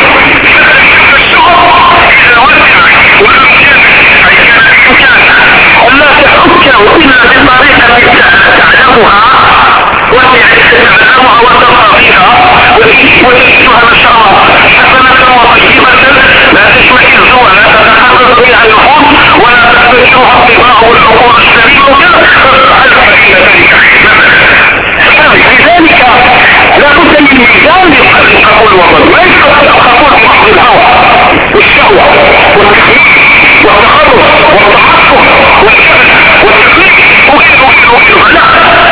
لا تحكه الا بطريقه تعلمها وتعلمها وترضى فيها وتجدها ما شاء الله حسنه وطيبه لا تشمئز ولا تتحقق بها النفوس ولا تستشرها الطباع والعقول السليمه فافعل فان ذلك لذلك لا بد من ميزان للقبول والرد، ما يستطيع القبول بمحض الهوى والشهوه والتحميل والتخرص والتعصب والكبد والتقليد وغيره لا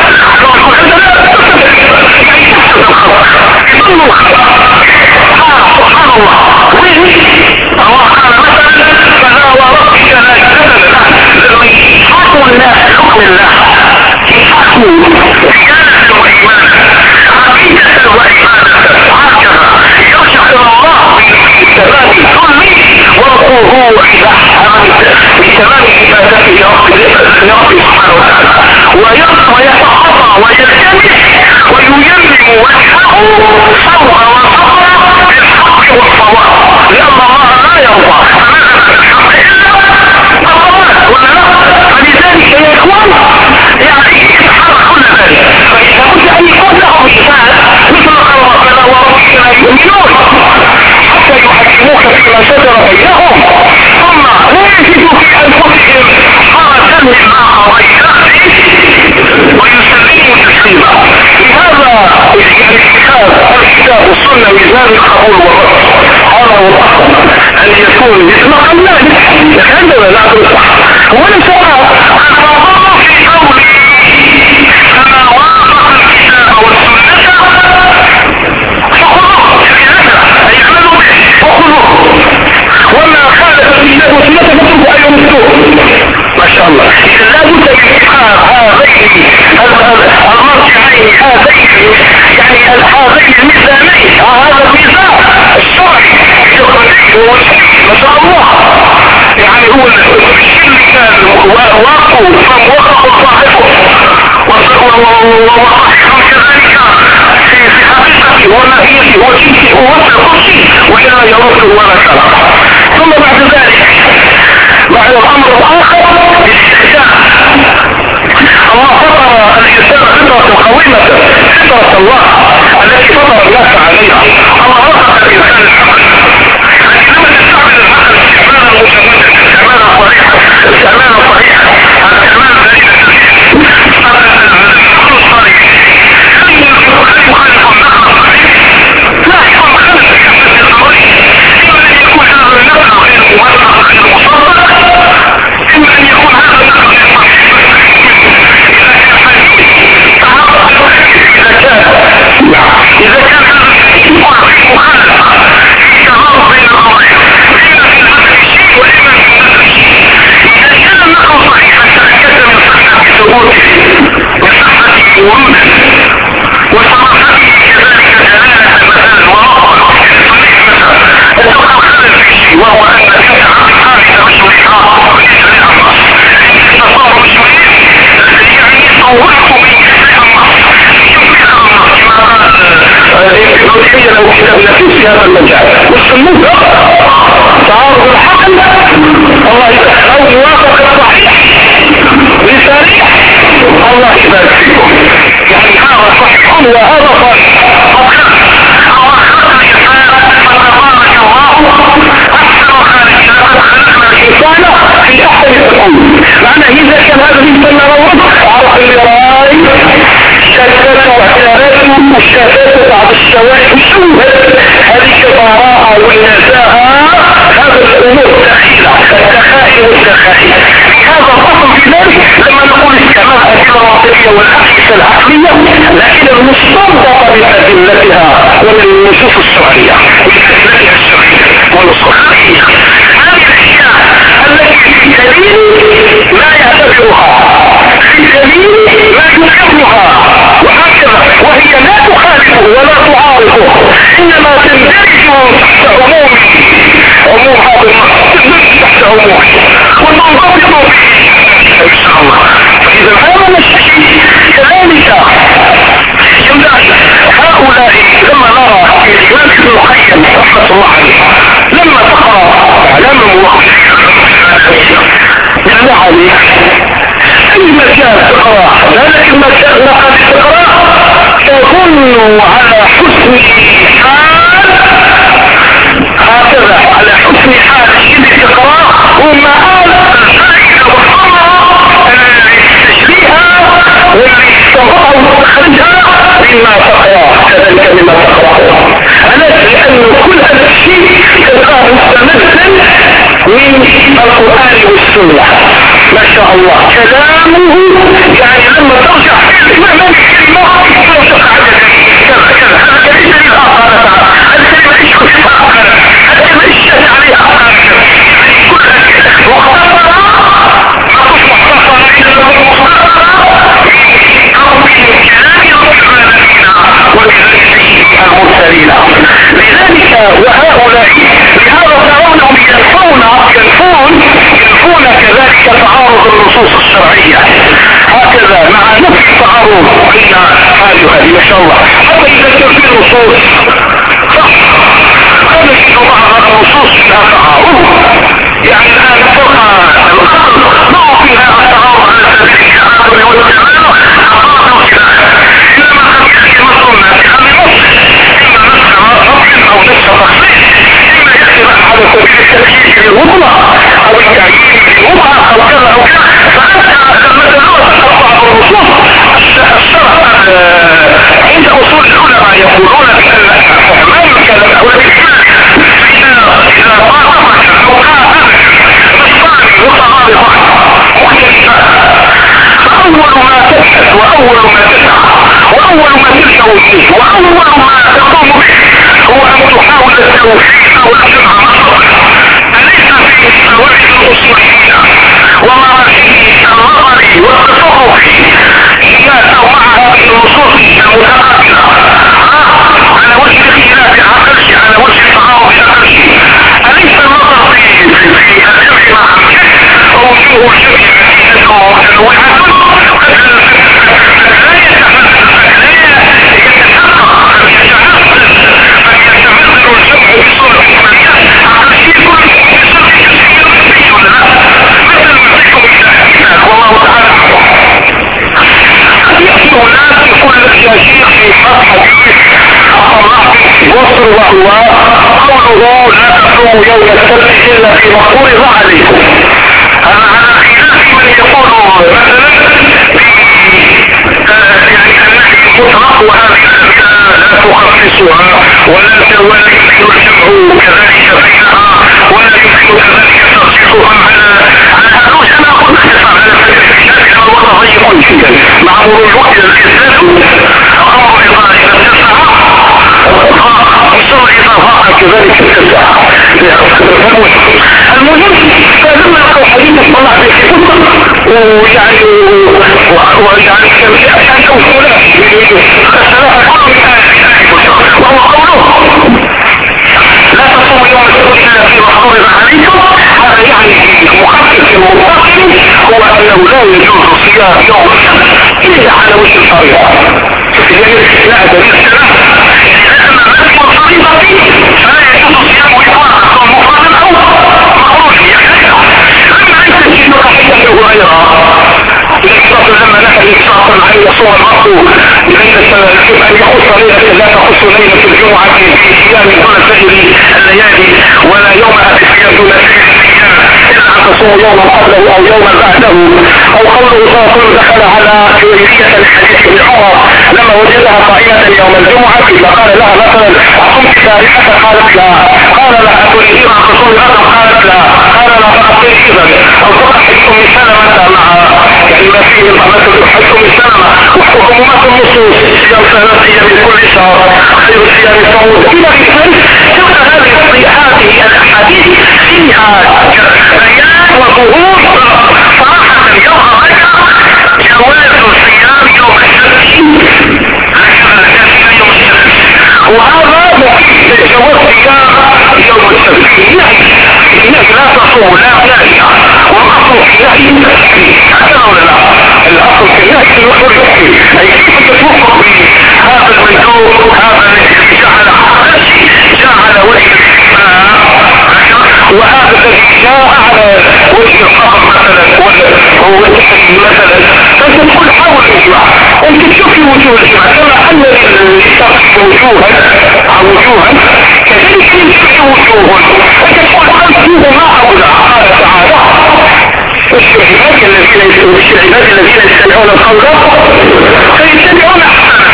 سبحان الله. الله قال مثلا فلا وربك لا يكذب حكم الله حكم الله حكم رجالة وإيمانا عقيدة وإيمانا هكذا يرجع إلى الله بتمام الظلم والخضوع له بتمام عبادته لربه سبحانه وتعالى ويتحرى ويلتمس وييمم وجهه صبرا وصبرا بالحق والصواب، لأن الله لا يرضى الحق إلا الصواب ولا لا؟ فلذلك يا إخوان يعني يتحرى كل ذلك. فإذا كنت أن يكون له إيمان مثل ما قال ربنا وربك لا يؤمنون حتى يحكموك فيما شجر بينهم ثم لا يجدوا في أنفسهم حرجا مما قضيت ويسلموا تسليما. لهذا يعني اتخاذ الكتاب والسنه ميزان القبول والرد هذا هو الافضل ان يكون مثل قبل ذلك. عندنا لا تصح ولم سؤال النظر في قوله فما وافق الكتاب والسنه فخذوه اي اعملوا به وخذوه وما خالف الكتاب والسنه فاتركوا اي مثلوه. ما شاء الله. اذا لا بد من اتخاذ هذين المرجعين هذين يعني هذين الميزانين هذا الميزان الشرعي ما شاء الله. يعني هو الشيء اللي كان واقف فموقف صاحبه وصاحبه كذلك في حقيقته ونهيته وجنسه ووصل كل شيء ولا يرد ولا كلام. ثم بعد ذلك بعد الامر الاخر الاستحسان. الله فطر الانسان فطرة قويمة، فطرة الله التي فطر الناس عليها. الله رزق الانسان العقل، انما تستعمل العقل استعمالا مجردا استعمالا صريحا استعمالا صحيحا استعمالا دليلا العقل الصريح لا يخالف النقل الصحيح، لا يكون مخالف للنقل الصريح، اما ان يكون هذا النقل غير موثق غير مصدق، اما ان يكون هذا النقل غير صحيح. إذا كان هذا الشيء مخالفة في تغارب بين الأمرين إما في هذا الشيء وإما في هذا الشيء. إذا كان النقل صحيحا تأكد من صحة ثبوته وصحة وروده وصراحته كذلك دلالة مثلا ورفض صحيح مثلا النقل خلل في شيء وهو أن تسعى خارج مشروعها وليس لها النص. تصور مشروعين يعني صورته من يسرها النص الإنسانية لو كتاب نفسي في هذا المجال والسنوك تعارض الحق الشرعية من أسبابها الشرعية والأصولية. هذه الأشياء التي في الدليل لا يعتبرها، في الدليل لا يكرها، وهكذا وهي لا تخالفه ولا تعارضه، إنما تندرج تحت عموم هذا النص، تندرج تحت عموم وتنضبط به إن شاء الله. فإذا هذا الشيء كذلك ينبغي هؤلاء لما نرى الإمام ابن القيم رحمة الله عليه لما تقرأ إعلام الموقفين بالله عليك أي مكان تقرأ ذلك المكان لقد تقرأ تظن على حسن حال، هكذا على حسن حال الشيء تقرأ ومآل الفائدة والثمرة تشريها واللي استنبطها ومخرجها مما تقرأ كذلك مما تقرأه. لأن كل هذا الشيء تلقاه مستمدا من القرآن والسنة ما شاء الله. كلامه يعني لما ترجع مهما الكلمة ترجع على كذا كذا هذا ليس لها قال تعالى، هذا كلمة ايش كتبها قال، هذا كلمة ايش شهد عليها قال كذا واختصرها ما كنت مختصرة إلا مختصرة أو من كلام رب العالمين وكذلك المرسلين. لذلك وهؤلاء لهذا ترونهم ينفون كذلك تعارض النصوص الشرعية، هكذا مع نفس التعارض بين هذه ما شاء الله. حتى إذا كان في النصوص صح قد نجد بعض النصوص فيها تعارض، يعني الآن فرقة الأصل ما فيها التعارض على سبيل التعارض والتعارض إنما قد يأتي نص ناسخا لنص، إما نسخ نص أو نسخ تخصيص، إما يأتي على سبيل التأكيد للمطلق أو التعيين للمطلق أو كذا أو كذا. فأنت لما تنوى بعض النصوص الشرع عند أصول العلماء يقولون بأن فهم الكلام أو الإجمال إذا طالبت المقابل نصان متعارضان مختلفان فأول ما تبحث وأول ما تسعى وأول ما تلجأ فيه وأول ما تقوم به هو أن تحاول التوفيق والجمع مصر أليس في قواعد الأصوليين ومراحل النظر والتصرف هي أو مع هذه النصوص المتقابلة على وجه الخلاف عقلي على وجه التعارض عقلي، أليس النظر في الجمع مع أو وجوه الجمع متنوعة يا شيخ في حديث وصر وهو قوله لا تصوموا يوم السبت الا في مقبول عليكم، على خلاف من يقول مثلا يعني النهي المطلق وهذه لا تخصصها ولا يمكن الجمع كذلك بينها ولا يمكن كذلك تخصيصها على هذا انا اقول اختصار على سبيل المثال كما الوضع ضيق جدا مع مرور الوقت الاسلام امر اذا اتسع مصر اذا ضاق كذلك اتسع. المهم فلما لقوا حديث طلع به في كتب ويعني كان في عشان توفولات الثلاثة كلهم وهو قوله لا تصوم يوم السبت الا في محظور عليكم، هذا يعني مخفف المنتقل هو انه لا يجوز صيام يوم السبت الا على وجه الطريقه. لا دليل السلام لان الرسم الفريضه فلا يجوز صيام اطلاقا مفردا او مخروجا يحتاج اما ان تجد حديثا ابو هريره الإكساط لما نحن الإكساط عن يصوم المرء ليلة أن يخص ليلة لا تخص ليلة الجمعة في صيام دون سائر الليالي ولا يومها في صيام دون سائر الأيام إلا أن تصوم يوما قبله أو يوما بعده. أو قوله صلى الله عليه وسلم دخل على جويرية الحديث بن عمر لما وجدها صائمة يوم الجمعة فقال لها مثلا أصمت بارحة؟ قالت لا. قال لها أتريدين أن تصومي غدا؟ قالت لا. قال لا فأصير إذا أو تضحك أم سلمة مع يعني بما فيه مثل حكم السلامة وحكومات النصوص صيام 3 أيام من كل شهر خير صيام صوم إلى آخره. تلك هذه الأحاديث فيها بيان وظهور صراحة يظهر لك جواز صيام يوم السبت، وهذا مفيد جواز صيام يوم السبت. النهي لا تصوم لا نهي، والاصل في النهي هكذا ولا لا؟ الاصل في النهي في الوصول يكفي. اي كيف تتوقع هذا المندوب هذا الذي جعل جعل وجه وهذا الذي جاء على وجه القمر مثلا هو التحريم مثلا، فانت تقول حاول الجمع، انت تشوف في وجوه الجمع كما ان للشخص وجوها كذلك للجمع وجوه، انت تقول وجوه ما اولى. قال تعالى العباد الذين يستمعون القول فيتبعون احسنه.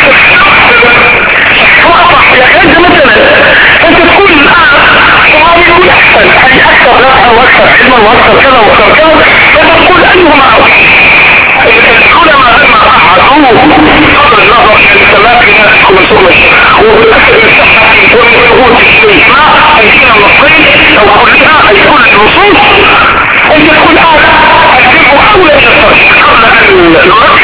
يعني انت مثلا انت تقول الان يقول احسن اي اكثر نفعا واكثر علما واكثر كذا واكثر كذا، فتقول ايهما افضل. العلماء لما قعدوا قبل النظر الى التماكن والسمش وبالاخذ من صحه ومن ثبوت الاجماع اي كلا النصين او كلها اي كل النصوص، انت تقول الجمع اولى الى الترك قبل ان الوقت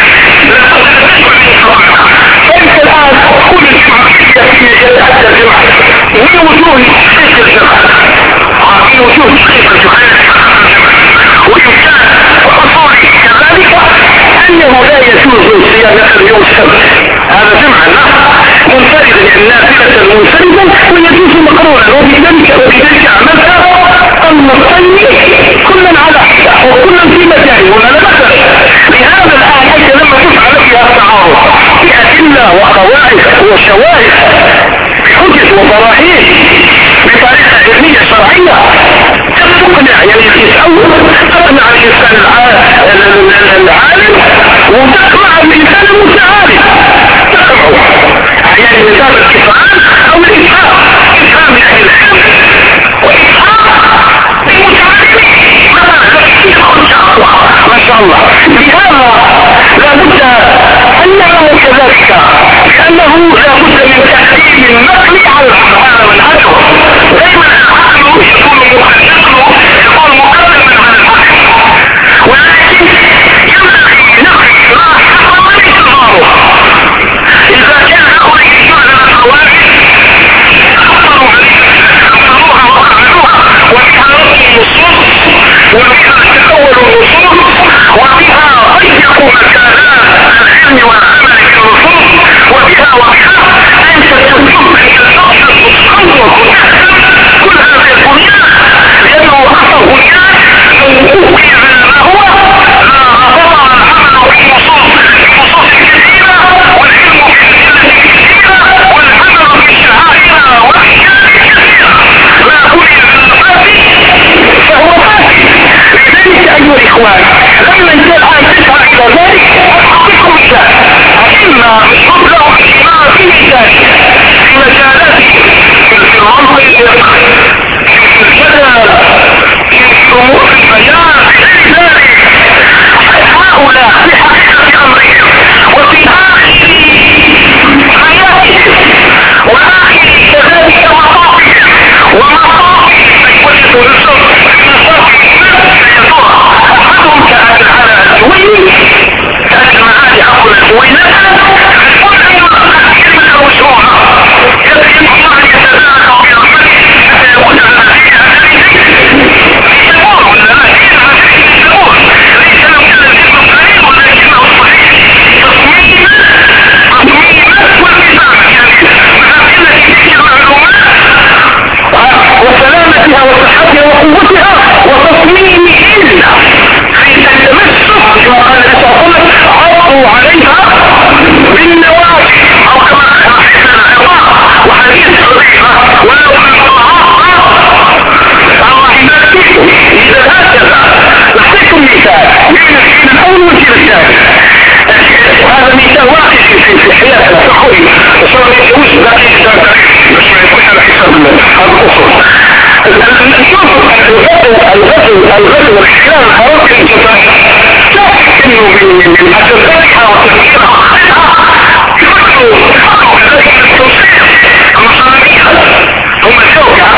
فانت الان تقول الجمع يتعدى الجمع من وجوه تحقيق الجمع، من وجوه تحقيق الجمع وإمكان وحصول كذلك أنه لا يجوز صيام يوم السبت هذا جمعا منفردا نافلة منفردا ويجوز مقرونا، وبذلك عملت النصين كلا على حساب وكلا في مجال ولا مثلا. لهذا الآن أنت لما تفعل فيها التعارض بأدلة وقواعد وشواهد بحجج وبراهين بطريقة علمية شرعية تقنع يعني تقنع الإنسان العالم وتقنع الإنسان المتعالم، تقنعه يعني من باب الإفهام أو الإفهام، إفهام من أهل العلم وإفهام المتعالمين ما شاء الله. لهذا لابد أن نعلم كذلك لأنه لابد من تحديد النقل على منهجه. دائما العقل يكون مقدما على العقل، ولكن ينبغي نقل ما حصل انتظاره. إذا كان هؤلاء يجمعون القواعد أخطروا عليها وقعدوها وبها رد النصوص وبها تأول النصوص وبها ضيقوا مكانات العلم والعمل في النصوص وبها أنت تتم أن تتصل وتصور وتحسن كل هذه البنيان، لأنه أصل بنيان موقوف على ما هو رفض العمل في النصوص كثيرة والعلم في الأدلة كثيرة والعمل في الشعائر والأحكام كثيرة، ما بني على الفاسد فهو فاسد. لذلك أيها الإخوان لما انت الآن تسعى إلى ذلك أعطيكم مثال أئمة مشهور لهم الإمام في مثال في مجالات في المنطق في الجدل في أمور البيان في ذلك هؤلاء في حقيقة أمرهم وفي آخر حياتهم وآخر كذلك مطاقهم ومطاقهم وجد الصبر أحدهم كان على الجوين كانت المعادي حقل الجوينات كل كلمة مشروعة يبقى الله يتذاكر برحمته حتى يقول على المسيح ليس يقول ولا لا دين عزيز يقول ليس له كالذين قليل ولكنه صحيح تصميما والنظام يعني مع قلة تلك المعلومات وسلامتها وصحتها وقوتها وتصميمهن حيث التمسك كما قال النبي صلى الله عليه وسلم عضوا عليها بالنواجذ او كما قال حيث العظام وحديث حذيفه ولو من الله عبادته. اذا هكذا نعطيكم مثال من اول وجه الثاني، وهذا مثال واقعي في حياتنا في اخوي وصار يتوش باقي مش ما يكون على حساب هذا الاصول. نشوف الغزو والاحتلال الحركي الجزائري من أساساتها وتفكيرها وخيرها فكروا كذلك من التوصيل المصارية هم زوجة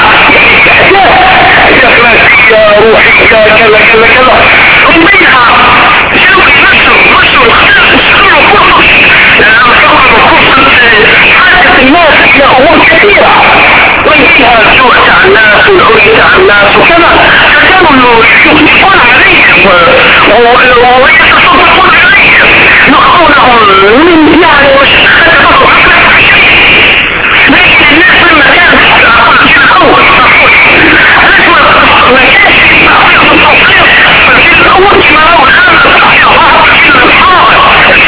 أحداث مادية روحية كذا كذا كذا هم منها زوجي نفسه يستغلوا فرصة لأنهم فقدوا فرصة حاجة الناس إلى أمور كثيرة وينها الجوع تاع الناس والعري تاع الناس وكذا فكانوا يخطفون عليهم ويتصدقون عليهم يأخذونهم من يعني وش خدموا عقلهم شيء لكن الناس لما كانت أقول في الأول ما كانش يعطيهم التصوير ففي الأول كما لو كان التصوير ظهر في الحاضر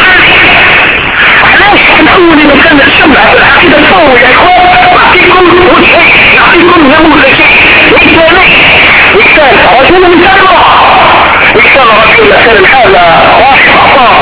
علاش الأول إذا كان الشمع في العقيدة الصوم يا إخوان نعطيكم وجهين نعطيكم نموذجين مثال رجل مثال مثال رجل مثال هذا واحد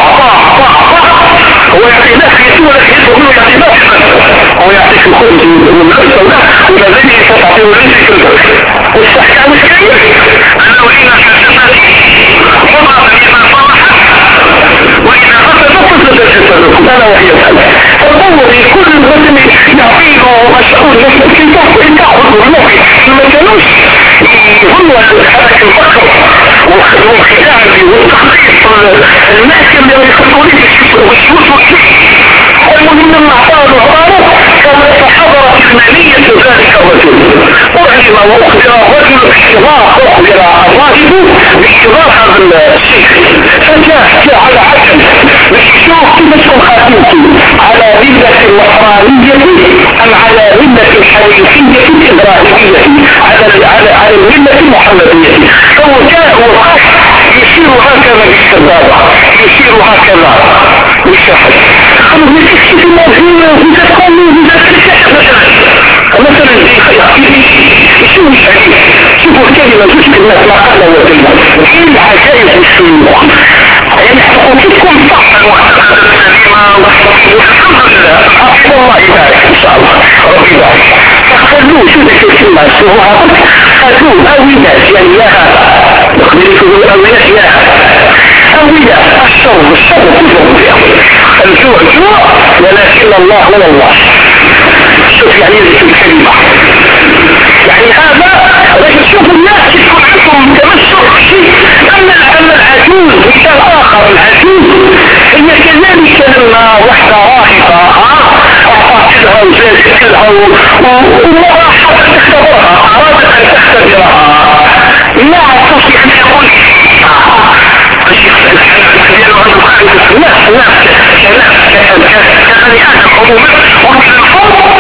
هو يعطي ناس يسوى لك يسوى يعطي ناس هو يعطيك الخبز والمسوى ولا ذلك يستطيع رزق البرك والصحيح مش كريم أنه إذا كانت مضى بما صلحت وإذا فسدت جسدكم أنا وهي الحالة فالضوء كل مسلم يعطيه مشعور لكن تأخذ الموقف ما كانوش يظنوا هذاك الفقر والخداع والتخطيط الماكل اللي يخطوا لي والشوش المهم لما اعطاه كانت حضرت المالية ذلك الرجل أعلم وأخبر رجل باحتضار الراهب باحتضار هذا الشيخ فجاء على عجل يشوف كيف تكون خاتمته على ملة النصرانية أم على ملة الحنيفية الإبراهيمية على الملة المحمدية فهو جاء وقف يسير هكذا بالسبابة يسير هكذا بالشحن قالوا بيكشف الموضوع مثلا شوفوا الحديث شوفوا الكلمة جزء الناس ما قال وكلمة ايه العجائب السلوك يعني حقوقكم صح المعتقد السليمة والحمد لله عفو الله يبارك ان شاء الله ربي يبارك فخلوه شو ذلك الكلمة سوها خلوه اويناس يعني يا هذا نقدر يقولوا اويناس يا هذا اويناس الشر كلهم فيها الجوع جوع ولكن الله هو الله شوف يعني ذلك الكلمة يعني هذا لكن شوفوا الناس يكون عندهم تمسك شيء أما العجوز مثال آخر العجوز هي كذلك لما وحدة راهبة أعطتها وزادتها وراحت تختبرها أرادت أن تختبرها لا تصلح أن يقول كبني آدم عموما ومن الفوق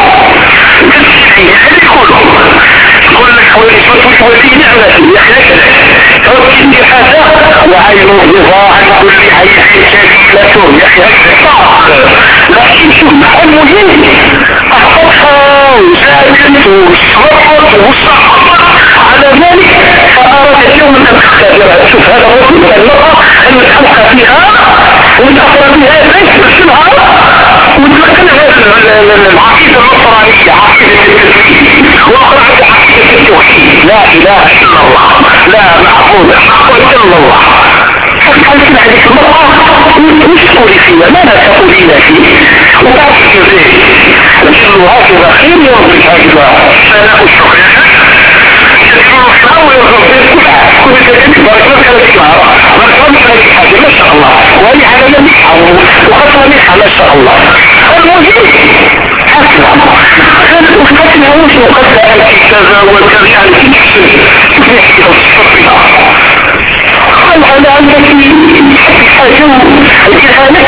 يقول لك ولي نعمة يحلك توكيد هذا وعين الرضاعة كل عين كاملة يحلك لكن شوف المهم أخطفها وزادت وصرفت وصحبت على ذلك فأراد اليوم أن تختبرها شوف هذا هو المرأة أن تحلق فيها وتأخذ بها ليس بسمها وتلقنها العقيدة النصرانية عقيدة التوحيد وأخرى عقيدة التوحيد لا إله إلا الله لا معبود حق إلا الله فقالت هذه المرأة مش تقولي فيها ماذا تقولين فيه وتعرف ذلك لكن هكذا خير يرضيك هكذا سناء الشكر يقولوا حاول يرضيك كل كذلك بركات الإسلام بركات الحاجة ما شاء الله وهي على مليحة وخطها مليحة ما شاء الله المهم حسنا كانت وقتنا وش وقتنا أنت كذا وكذا يعني كيف نحكي وتصفيها قال على أنك حاجة الإرهانات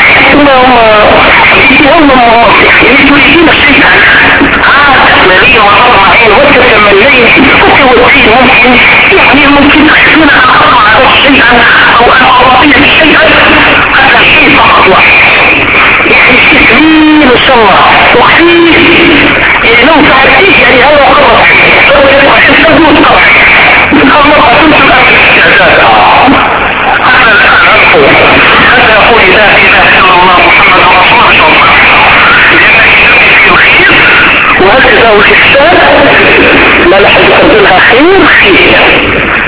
هم تريدين شيئا مالية وطبعين وتتمنين وتوزين ممكن تحسن أن على شيئا أو أن أعطيك شيئا هذا شيء فقط واحد يعني تسليم إن شاء الله وخفيف يعني لو فعلتيه يعني هذا قرر تسلمون قرر المرأة تنسل أكل استعدادها هذا الأنفو هذا يقول لا إله إلا الله محمد رسول الله لأنك في الخير وهكذا الإحسان لا لحد يقدمها خير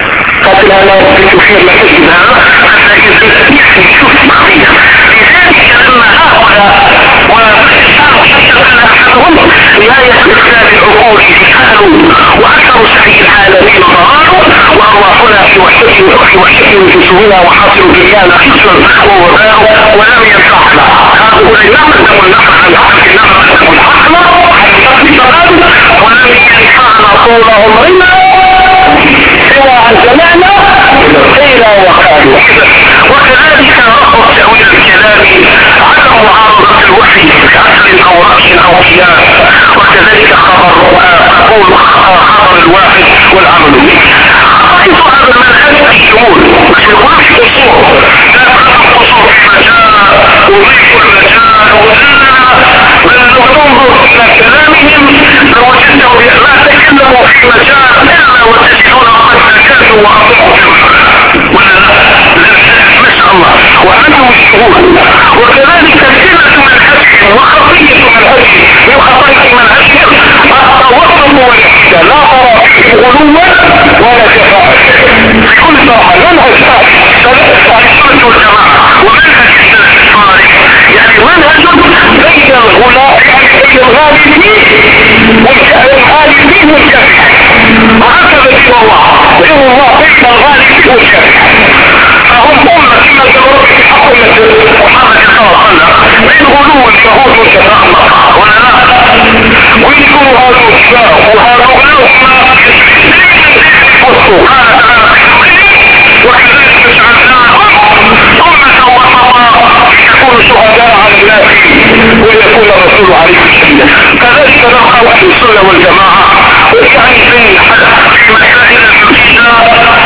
قاتل انا ربيت فيه المسجد هذا لكن يعني شوف القضية. لذلك لما هؤلاء وصاروا حتى كان احدهم نهاية اختلاف العقول حالوا واكثر سعي العالمين ضراروا وارواحنا في وحشة نفوسنا وحاصل دنيانا خسر ولم ينفعنا. هؤلاء نقدم النحر عن الحق نقدم العقل عن نفس شبابنا ولم ينفعنا طول عمرنا سوى عن سمعنا قيل وقالوا. وكذلك رفض تأويل الكلام عدم معارضة الوحي بأصل أو رأي أو قياس. وكذلك قول خبر الواحد والعمل به. رأيت هذا المنهج الشمول مش يقول في قصور لا تقدم قصور في مجال وضيف المجال بل ننظر إلى كلامهم لوجدته ما تكلموا في مجال إلا وتجدون قد تكلموا وأطلعوا ولا ما شاء الله وعنهم الشهود. وكذلك الكلمة منهجهم وخطية منهجهم من خطية منهجهم التوسط والاعتدال لا ترى فيه غلوا ولا جفاء في كل طاعة. منهج السنة والجماعة ومنهج السلف الصالح يعني منهج بين الغلاء يعني بين الغالبين والغالبين والكافرين. وهكذا دين الله بين الغالبين والكافرين. فهم أمة كما تقول في حق محمد صلى الله عليه وسلم بين غلو اليهود والكفار ولا لا ويقولوا هذا الاتباع وهذا غلو فصوا قال تعالى وكذلك جعلناهم أمة وسطا ليكونوا شهداء على الناس ويكون الرسول عليكم شهيدا. كذلك نلقى أهل السنة والجماعة يعني في مسائل الجزئية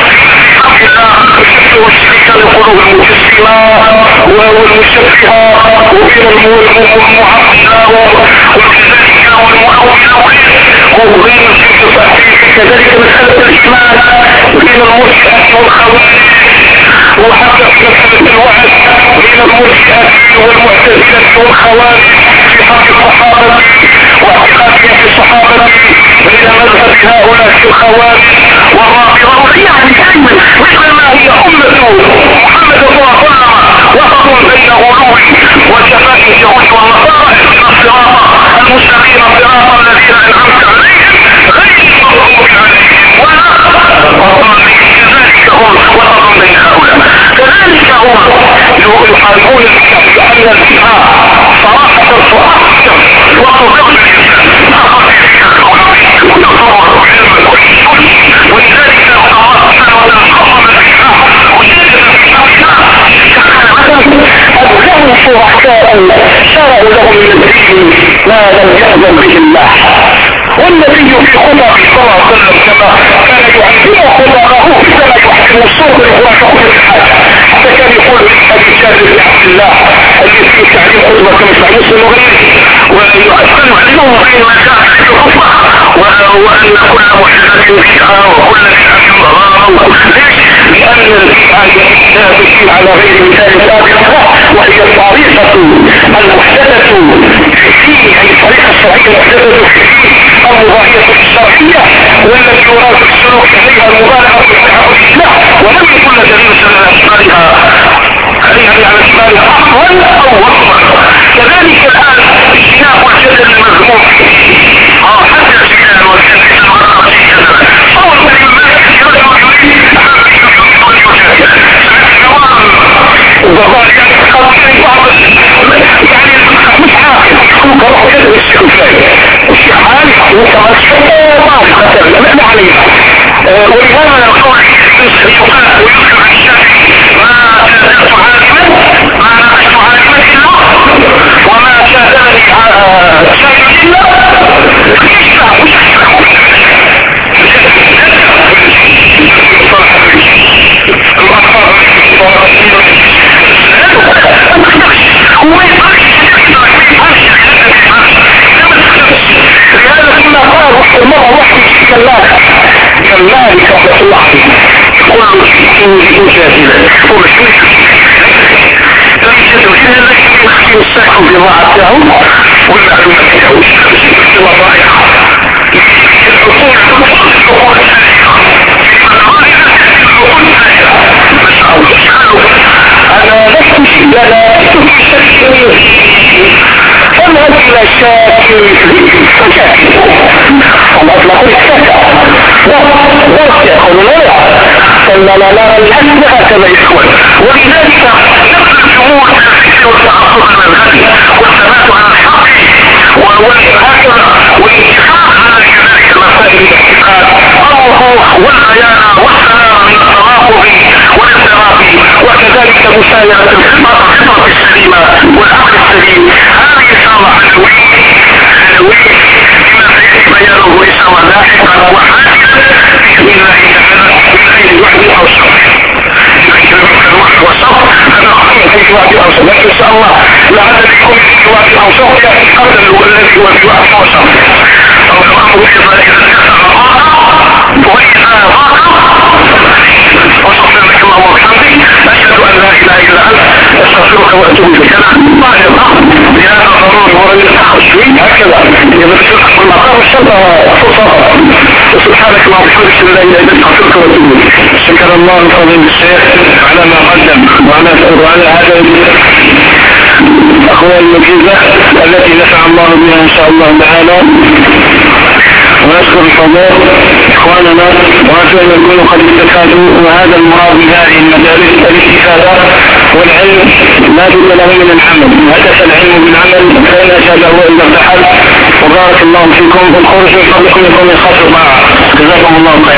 والشركة لقلوب المجسمة والمشبهة وبين المعقدة وكذلك والمؤولة وبين كذلك مسألة الإيمان بين المرجئة والخوارج وحتى في مسألة الوعد بين المرجئة والمعتزلة والخوارج في حق الصحابة واعتقادهم في الصحابة بين مذهب هؤلاء في الخوارج والرافضة. يعني دائما مثل ما هي أمة محمد صلى الله عليه وسلم وسط بين غلو وجفاء اليهود والنصارى اهدنا الصراط المستقيم صراط الذين أنعمت عليهم غير المغضوب عليهم ولا الضالين. كذلك هم وسط بين هؤلاء. كذلك هم يحاربون بأن الاتحاد صراحة تؤثر وتضر الإنسان ولذلك الله سبحانه وتعالى حرم الإسلام وجدد في أبلغوا شركاء شرعوا لهم من الدين ما لم يأذن به الله. والنبي في خطبه صلى الله عليه وسلم كما كان يعلم خطبه كما يحكم الصوت لخرافه الحاجة حتى كان يقول أبي جابر بن عبد الله الذي في تعليم خطبة كما مسلم وغيره ويعلمه بين مسائل الخطبة وأن كل محدثة بدعة وكل بدعة ضلالة. ليش؟ لأن البدعة لا تشير على غير مثال سابق وهي الطريقة المحدثة في الدين أي الطريقة الشرعية المحدثة في الدين المضاهية الشرعية والتي يراد السلوك عليها المبالغة في الإسلام ولم يكن دليل على أشمالها على أشمالها أصلا أو وصفا. كذلك الآن اجتناب الجدل المذموم حتى الجدال والجدل المغرب في الجدل صور من ما يرجع يريد وضعي يعني بعض يعني مش عاقل يكون روح كذب الشيخ الفلاني الشيخ عالي وكما الشيخ ما علينا. ولهذا القول يقال ويذكر عن الشافعي ما زلت عالما ما نقشت عالما الا وما شاهدني شاهد الا يشفع مش لهذا كنا قال المرة واحدة كالمالك رحمة الله كل شيء جاهلا ومشوش لم يجدوا إلا لك يختم الساكم بضاعته والمعلومات له استوى رائعة العقول العقول الشريعة العقول دلائل في شك فاذهب الى شاكر فشاكر هم اطلقوا الشكا لا يأخذ لا الحسن هكذا يكون. ولذلك نفس الجمهور الفكر والتعصب المذهبي والثبات على الحق وهكذا والاتفاق على كذلك مسائل الاعتقاد الوضوح والبيان والسلام من التناقض والاضطراب وكذلك مسايرة الفطرة السليمة والعقل السليم. هذه إشارة علوية بما سيأتي بيانه إشارة لاحقا وحاجة بإذن الله تعالى من أي الوحد أو شر. لكن الوحد والشر هذا خطير في الوحد أو شر، لكن إن شاء الله لعل بكم في الوحد أو شر يأتي قبل الذي هو في الوحد أو شر. أو الأمر إذا وإذا وصفنا لك الله وبحمدك أشهد أن لا إله إلا أنت أستغفرك وأتوب إليك. أنا ظاهر بهذا الضروري ورد التأخذ شوي هكذا إذا بتشرح المقام الشرطة فرصة. سبحانك اللهم وبحمدك أشهد أن لا إله إلا أنت أستغفرك وأتوب إليك. شكر الله الفضيل الشيخ على ما قدم وعلى هذا الأخوة النتيجة التي نفع الله بها إن شاء الله تعالى. ونشكر الحضور إخواننا ونرجو أن يكونوا قد استفادوا. وهذا المراد من هذه المجالس الاستفادة والعلم لا بد له من العمل. هدف العلم بالعمل فإن أشهده إلا ارتحل. وبارك الله فيكم. والخروج من فضلكم يكون من خاطر معه. جزاكم الله خيرا.